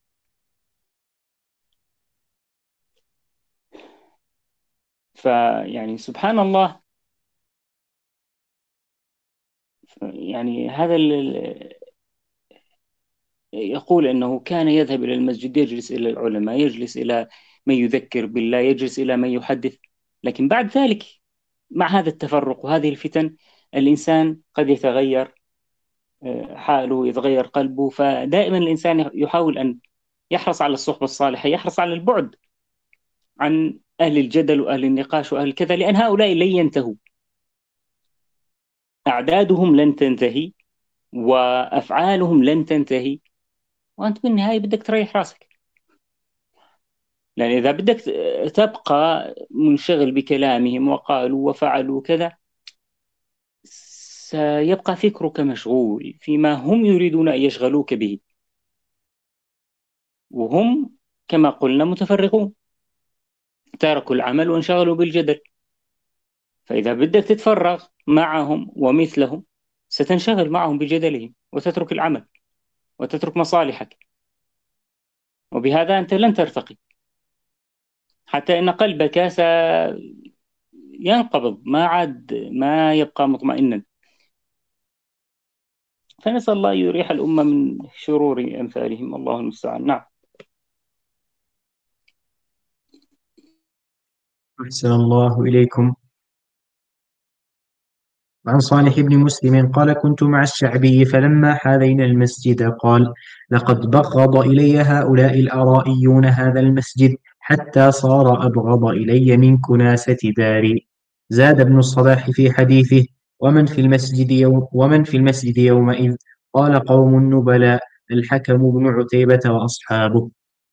فيعني سبحان الله، يعني هذا يقول أنه كان يذهب إلى المسجد، يجلس إلى العلماء، يجلس إلى من يذكر بالله، يجلس إلى من يحدث. لكن بعد ذلك مع هذا التفرق وهذه الفتن الإنسان قد يتغير حاله، يتغير قلبه. فدائما الإنسان يحاول أن يحرص على الصحبة الصالحة، يحرص على البعد عن أهل الجدل وأهل النقاش وأهل كذا، لأن هؤلاء لن ينتهوا، أعدادهم لن تنتهي وأفعالهم لن تنتهي، وأنت بالنهاية بدك تريح راسك. لأن إذا بدك تبقى منشغل بكلامهم وقالوا وفعلوا كذا، سيبقى فكرك مشغول فيما هم يريدون أن يشغلوك به، وهم كما قلنا متفرغون، تركوا العمل وانشغلوا بالجدل. فإذا بدك تتفرغ معهم ومثلهم ستنشغل معهم بجدلهم وتترك العمل وتترك مصالحك، وبهذا أنت لن ترتقي، حتى إن قلبك سينقبض، ما عاد ما يبقى مطمئنا. فنسأل الله يريح الأمة من شرور أمثالهم، الله المستعان. نعم. أحسن الله إليكم. عن صالح بن مسلم قال: كنت مع الشعبي فلما حاذينا المسجد قال: لقد بغض إلي هؤلاء الأرائيون هذا المسجد حتى صار أبغض إلي من كناسة داري. زاد ابن الصلاح في حديثه: ومن في المسجد يوم ومن في المسجد يومئذ؟ قال: قوم النبلاء، الحكم بن عتيبة وأصحابه.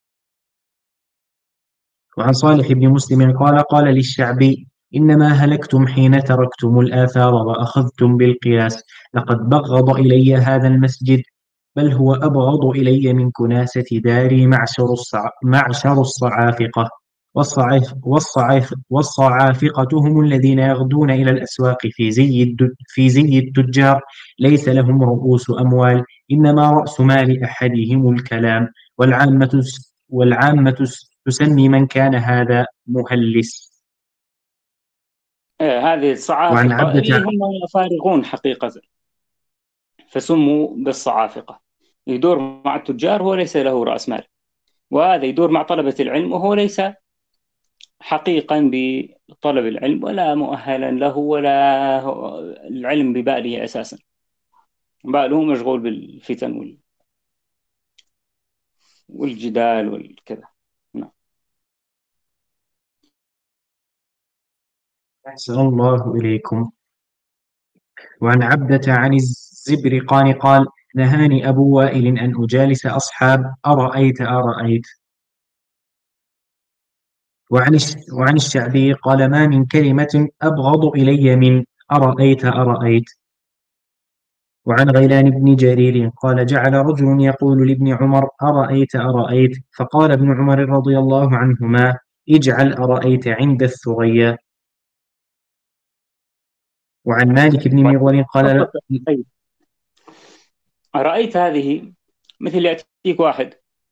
وعن صالح بن مسلم قال: قال للشعبي: إنما هلكتم حين تركتم الآثار وأخذتم بالقياس. لقد بغض إلي هذا المسجد، بل هو أبغض إلي من كناسة داري معشر, الصع... معشر الصعافقة. والصعاف... والصعاف... والصعافقة هم الذين يغدون إلى الأسواق في زي, الد... في زي التجار، ليس لهم رؤوس أموال، إنما رأس مال أحدهم الكلام. والعامة والعامة تسمي من كان هذا مهلس. آه هذه وعن الصعافقة اللي عبدة هم فارغون حقيقة، فسموا بالصعافقة. يدور مع التجار هو ليس له رأس مال، وهذا يدور مع طلبة العلم وهو ليس حقيقا بطلب العلم ولا مؤهلا له ولا العلم بباله أساسا. باله مشغول بالفتن وال- والجدال والكذا. نعم. أحسن الله إليكم. وعن عبدة عن الزبرقان قال: نهاني أبو وائل أن أجالس أصحاب أرأيت أرأيت. وعن الش- وعن الشعبي قال: ما من كلمة أبغض إلي من أرأيت أرأيت. وعن غيلان بن جرير قال: جعل رجل يقول لابن عمر: أرأيت أرأيت، فقال ابن عمر رضي الله عنهما: اجعل أرأيت عند الثريا. وعن مالك بن مغول قال: طيب، أرأيت هذه مثل يأتيك واحد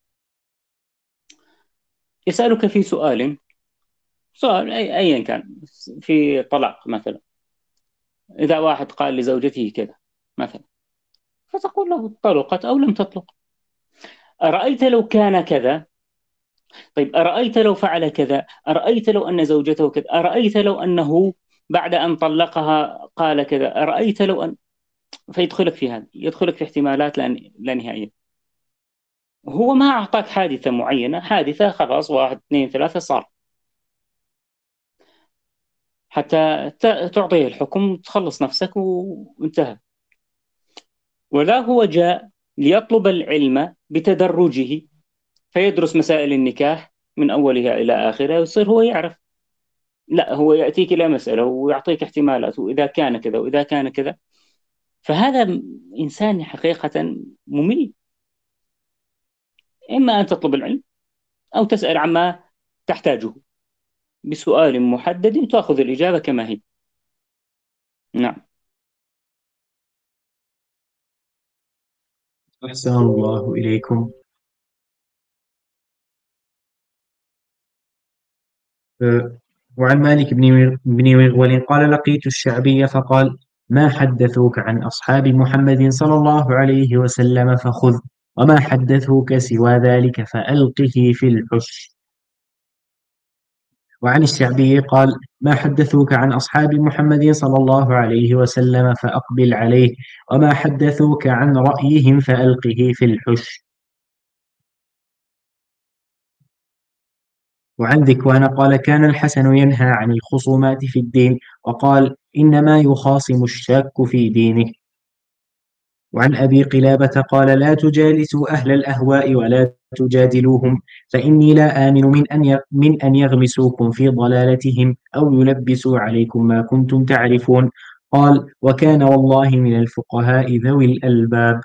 يسألك في سؤال، سؤال أي أيا كان، في طلاق مثلا. إذا واحد قال لزوجته كذا مثلا، فتقول له طلقت أو لم تطلق. أرأيت لو كان كذا؟ طيب، أرأيت لو فعل كذا؟ أرأيت لو أن زوجته كذا؟ أرأيت لو أنه بعد أن طلقها قال كذا؟ أرأيت لو أن، فيدخلك في هذا، يدخلك في احتمالات لا لا نهائية. هو ما أعطاك حادثة معينة، حادثة خلاص، واحد اثنين ثلاثة صار، حتى ت- تعطيه الحكم، تخلص نفسك و- وانتهى. ولا هو جاء ليطلب العلم بتدرجه، فيدرس مسائل النكاح من أولها إلى آخرها ويصير هو يعرف. لا، هو يأتيك إلى مسألة ويعطيك احتمالات، وإذا كان كذا وإذا كان كذا. فهذا م- إنسان حقيقة ممل. إما أن تطلب العلم أو تسأل عما تحتاجه بسؤال محدد وتأخذ الإجابة كما هي. نعم. أحسن الله إليكم. أه، وعن مالك بن بن مغول قال: لقيت الشعبي فقال: ما حدثوك عن أصحاب محمد صلى الله عليه وسلم فخذ، وما حدثوك سوى ذلك فألقه في الحش. وعن الشعبي قال: ما حدثوك عن أصحاب محمد صلى الله عليه وسلم فأقبل عليه، وما حدثوك عن رأيهم فألقه في الحش. وعن ذكوان قال: كان الحسن ينهى عن الخصومات في الدين، وقال: إنما يخاصم الشاك في دينه. وعن أبي قلابة قال: لا تجالسوا أهل الأهواء ولا تجادلوهم، فإني لا آمن من أن ي- من أن يغمسوكم في ضلالتهم أو يلبسوا عليكم ما كنتم تعرفون. قال: وكان والله من الفقهاء ذوي الألباب.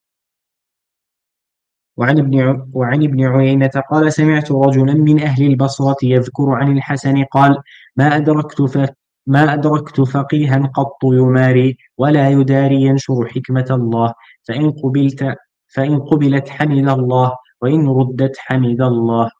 وعن ابن ع- وعن ابن عيينة قال: سمعت رجلا من أهل البصرة يذكر عن الحسن قال: ما أدركت ف ما أدركت فقيها قط يماري ولا يداري ينشر حكمة الله، فإن قبلت فإن قبلت حمد الله، وإن ردت حمد الله.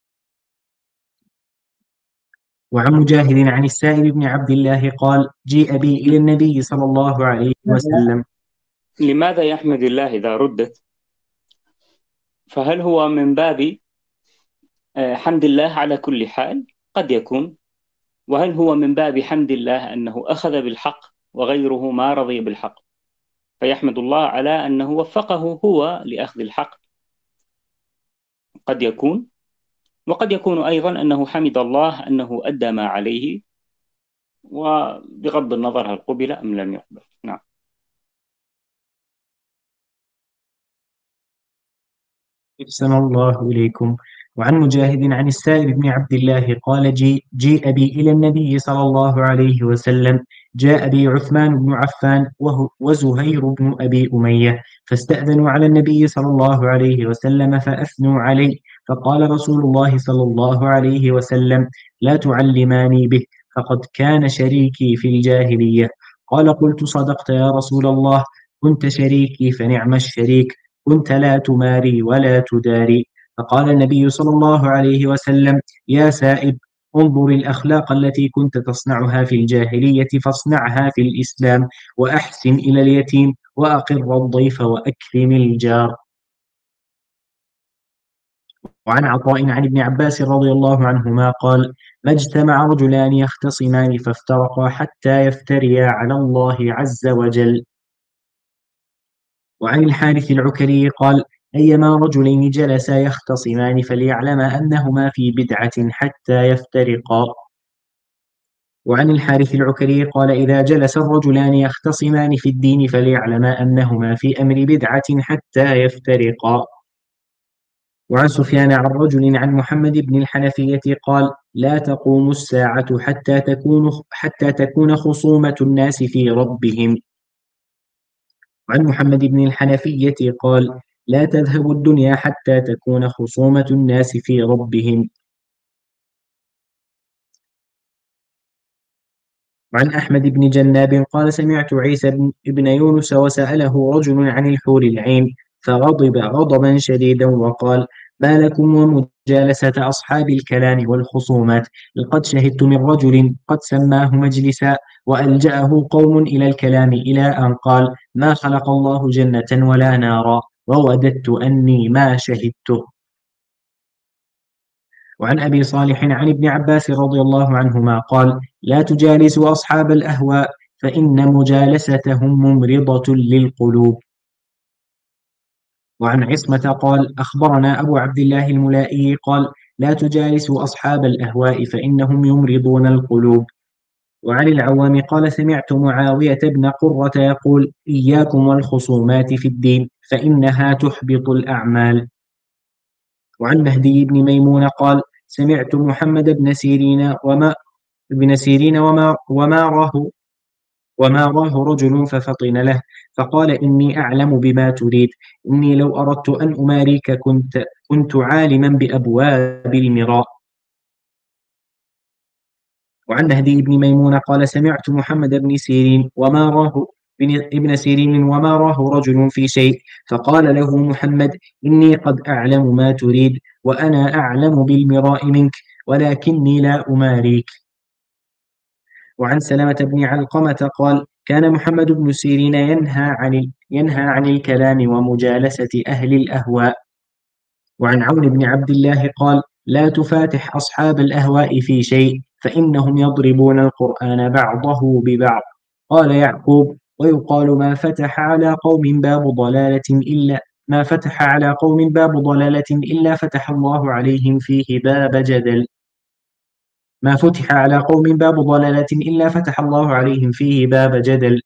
وعن مجاهد عن السائب بن عبد الله قال: جيء بي إلى النبي صلى الله عليه وسلم. لماذا يحمد الله إذا ردت؟ فهل هو من باب آه، حمد الله على كل حال؟ قد يكون. وهل هو من باب حمد الله أنه أخذ بالحق وغيره ما رضي بالحق، فيحمد الله على أنه وفقه هو لأخذ الحق؟ قد يكون. وقد يكون أيضا أنه حمد الله أنه أدى ما عليه، وبغض النظر هل قبل أم لم يقبل. نعم. أحسن الله إليكم. وعن مجاهد عن السائب بن عبد الله قال: جي جيء بي إلى النبي صلى الله عليه وسلم. جاء بي عثمان بن عفان وهو وزهير بن أبي أمية، فاستأذنوا على النبي صلى الله عليه وسلم فأثنوا عليه، فقال رسول الله صلى الله عليه وسلم: لا تعلماني به، فقد كان شريكي في الجاهلية. قال: قلت: صدقت يا رسول الله، كنت شريكي فنعم الشريك، كنت لا تماري ولا تداري. فقال النبي صلى الله عليه وسلم: يا سائب، انظر الأخلاق التي كنت تصنعها في الجاهلية فاصنعها في الإسلام، وأحسن إلى اليتيم، وأقر الضيف، وأكرم الجار. وعن عطاء عن ابن عباس رضي الله عنهما قال: ما اجتمع رجلان يختصمان فافترقا حتى يفتريا على الله عز وجل. وعن الحارث العكري قال: أيما رجلين جلسا يختصمان فليعلما أنهما في بدعة حتى يفترقا. وعن الحارث العكري قال: إذا جلس الرجلان يختصمان في الدين فليعلما أنهما في أمر بدعة حتى يفترقا. وعن سفيان عن رجل عن محمد بن الحنفية قال: لا تقوم الساعة حتى تكون حتى تكون خصومة الناس في ربهم. وعن محمد بن الحنفية قال: لا تذهب الدنيا حتى تكون خصومة الناس في ربهم. وعن أحمد بن جناب قال: سمعت عيسى بن ابن يونس وسأله رجل عن الحور العين فغضب غضبا شديدا وقال: ما لكم ومجالسة أصحاب الكلام والخصومات؟ لقد شهدت من رجل قد سماه مجلسا وألجأه قوم إلى الكلام إلى أن قال: ما خلق الله جنة ولا نارا، ووددت أني ما شهدته. وعن أبي صالح عن ابن عباس رضي الله عنهما قال: لا تجالسوا أصحاب الأهواء فإن مجالستهم ممرضة للقلوب. وعن عصمة قال: أخبرنا أبو عبد الله الملائي قال: لا تجالسوا أصحاب الأهواء فإنهم يمرضون القلوب. وعن العوام قال: سمعت معاوية بن قرة يقول: إياكم والخصومات في الدين فإنها تحبط الأعمال. وعن مهدي بن ميمون قال: سمعت محمد بن سيرين وما ابن سيرين وما وماره وماراه رجل ففطن له فقال: إني أعلم بما تريد، إني لو أردت أن أماريك كنت كنت عالما بأبواب المراء. وعن مهدي بن ميمون قال: سمعت محمد بن سيرين وماراه ابن سيرين وماراه رجل في شيء فقال له محمد: إني قد أعلم ما تريد، وأنا أعلم بالمراء منك، ولكني لا أماريك. وعن سلمة بن علقمة قال: كان محمد بن سيرين ينهى عن ينهى عن الكلام ومجالسة أهل الأهواء. وعن عون بن عبد الله قال: لا تفاتح أصحاب الأهواء في شيء فإنهم يضربون القرآن بعضه ببعض. قال يعقوب: ويقال ما فتح على قوم باب ضلالة إلا ما فتح على قوم باب ضلالة إلا فتح الله عليهم فيه باب جدل. ما فتح على قوم باب ضلالة إلا فتح الله عليهم فيه باب جدل.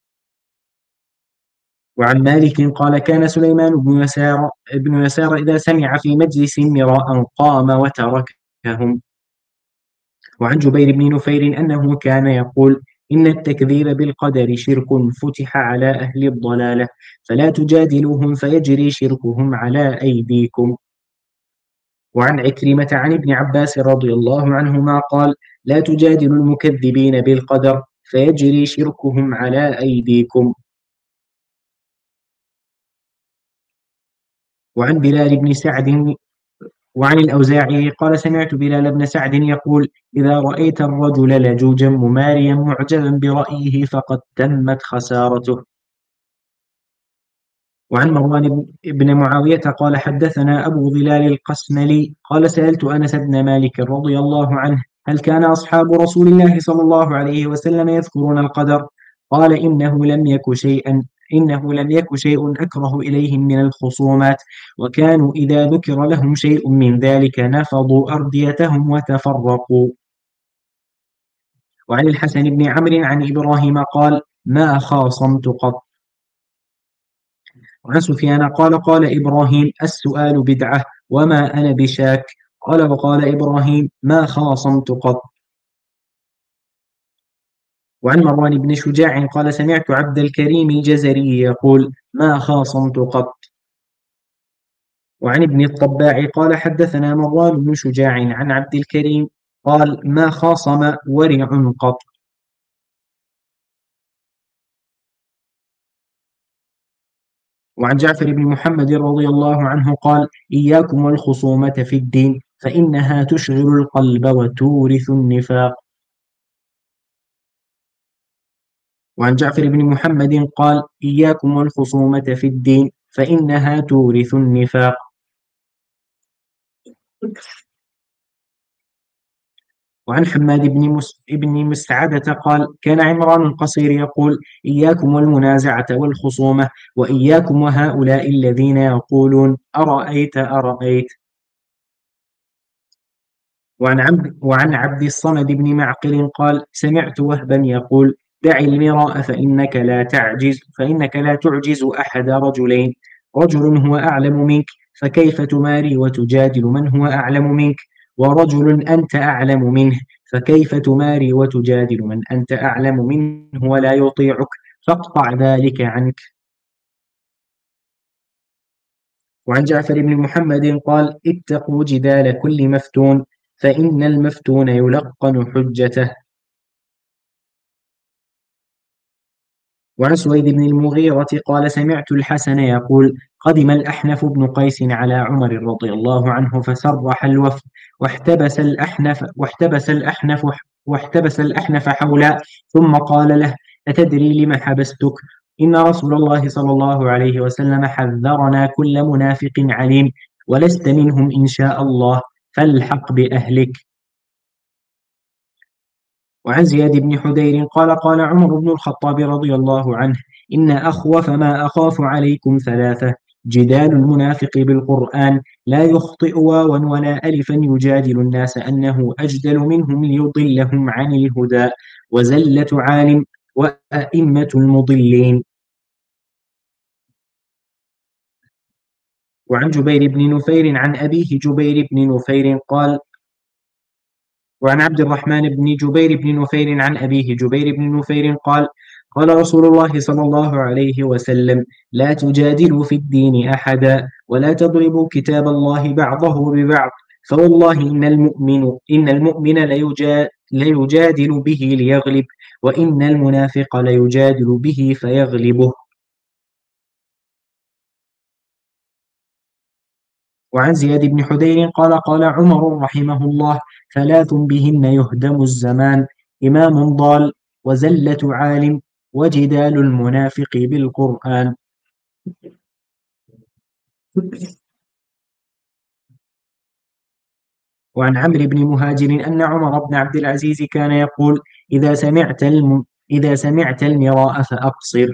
وعن مالك قال: كان سليمان بن يسار ابن يسار إذا سمع في مجلس مراء قام وتركهم. وعن جبير بن نفير أنه كان يقول: إن التكذيب بالقدر شرك فتح على أهل الضلالة، فلا تجادلوهم فيجري شركهم على أيديكم. وعن عكرمة عن ابن عباس رضي الله عنهما قال: لا تجادلوا المكذبين بالقدر فيجري شركهم على أيديكم. وعن بلال بن سعد وعن الأوزاعي قال: سمعت بلال بن سعد يقول: إذا رأيت الرجل لجوجا مماريا معجبا برأيه فقد تمت خسارته. وعن مروان بن معاوية قال: حدثنا أبو ظلال القسملي قال: سألت أنس بن مالك رضي الله عنه: هل كان أصحاب رسول الله صلى الله عليه وسلم يذكرون القدر؟ قال: إنه لم يك شيئا إنه لم يك شيء أكره إليهم من الخصومات، وكانوا إذا ذكر لهم شيء من ذلك نفضوا أرديتهم وتفرقوا. وعن الحسن بن عمرو عن إبراهيم قال: ما خاصمت قط. وعن سفيان قال: قال إبراهيم: السؤال بدعة وما أنا بشاك. قال: وقال إبراهيم: ما خاصمت قط. وعن مروان بن شجاع قال: سمعت عبد الكريم الجزري يقول: ما خاصمت قط. وعن ابن الطباع قال: حدثنا مروان بن شجاع عن عبد الكريم قال: ما خاصم ورع قط. وعن جعفر بن محمد رضي الله عنه قال: إياكم والخصومة في الدين فإنها تشغل القلب وتورث النفاق. وعن جعفر بن محمد قال: إياكم والخصومة في الدين فإنها تورث النفاق. وعن حماد بن مس... بن مسعدة قال كان عمران القصير يقول إياكم والمنازعة والخصومة، وإياكم وهؤلاء الذين يقولون أرأيت أرأيت. وعن عبد, وعن عبد الصمد بن معقل قال سمعت وهبا يقول دع المراء فإنك لا تعجز فإنك لا تعجز أحد رجلين، رجل هو أعلم منك فكيف تماري وتجادل من هو أعلم منك، ورجل أنت أعلم منه فكيف تماري وتجادل من أنت أعلم منه ولا يطيعك، فاقطع ذلك عنك. وعن جعفر بن محمد قال اتقوا جدال كل مفتون فإن المفتون يلقن حجته. وعن سويد بن المغيرة قال سمعت الحسن يقول قدم الأحنف بن قيس على عمر رضي الله عنه فسرح الوفد، واحتبس الأحنف واحتبس الأحنف واحتبس الأحنف حوله، ثم قال له أتدري لم حبستك؟ إن رسول الله صلى الله عليه وسلم حذرنا كل منافق عليم، ولست منهم إن شاء الله، فالحق بأهلك. وعن زياد بن حدير قال قال عمر بن الخطاب رضي الله عنه إن أخوف ما أخاف عليكم ثلاثة: جدال المنافق بالقرآن لا يخطئ واوا ولا ألفا يجادل الناس أنه أجدل منهم ليضلهم عن الهدى، وزلة عالم، وأئمة المضلين. وعن جبير بن نفير عن أبيه جبير بن نفير قال وعن عبد الرحمن بن جبير بن نفير عن أبيه جبير بن نفير قال قال رسول الله صلى الله عليه وسلم لا تجادلوا في الدين أحدا، ولا تضربوا كتاب الله بعضه ببعض، فوالله إن المؤمن إن المؤمن ليجا ليجادل به ليغلب، وإن المنافق ليجادل به فيغلبه. وعن زياد بن حدير قال قال عمر رحمه الله ثلاث بهن يهدم الزمان: إمام ضال، وزلة عالم، وجدال المنافق بالقرآن. وعن عمرو بن مهاجر أن عمر بن عبد العزيز كان يقول إذا سمعت الم... إذا سمعت المراء فأقصر.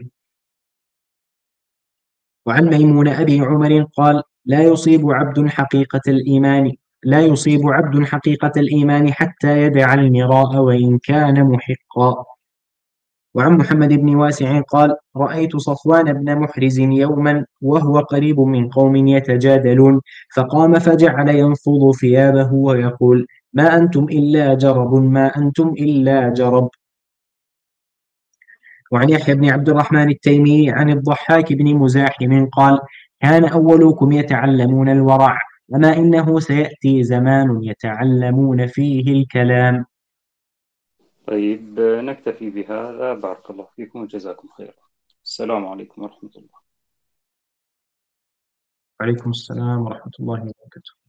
وعن ميمون أبي عمر قال لا يصيب عبد حقيقة الإيمان لا يصيب عبد حقيقة الإيمان حتى يدع المراء وإن كان محقا. وعن محمد بن واسع قال رأيت صفوان بن محرز يوما وهو قريب من قوم يتجادلون، فقام فجعل ينفض ثيابه ويقول ما أنتم إلا جرب ما أنتم إلا جرب. وعن يحيى بن عبد الرحمن التيمي عن الضحاك بن مزاحم قال كان أولكم يتعلمون الورع، وما إنه سيأتي زمان يتعلمون فيه الكلام. طيب نكتفي بهذا، بارك الله فيكم وجزاكم خيرا. السلام عليكم ورحمة الله. وعليكم السلام ورحمة الله وبركاته.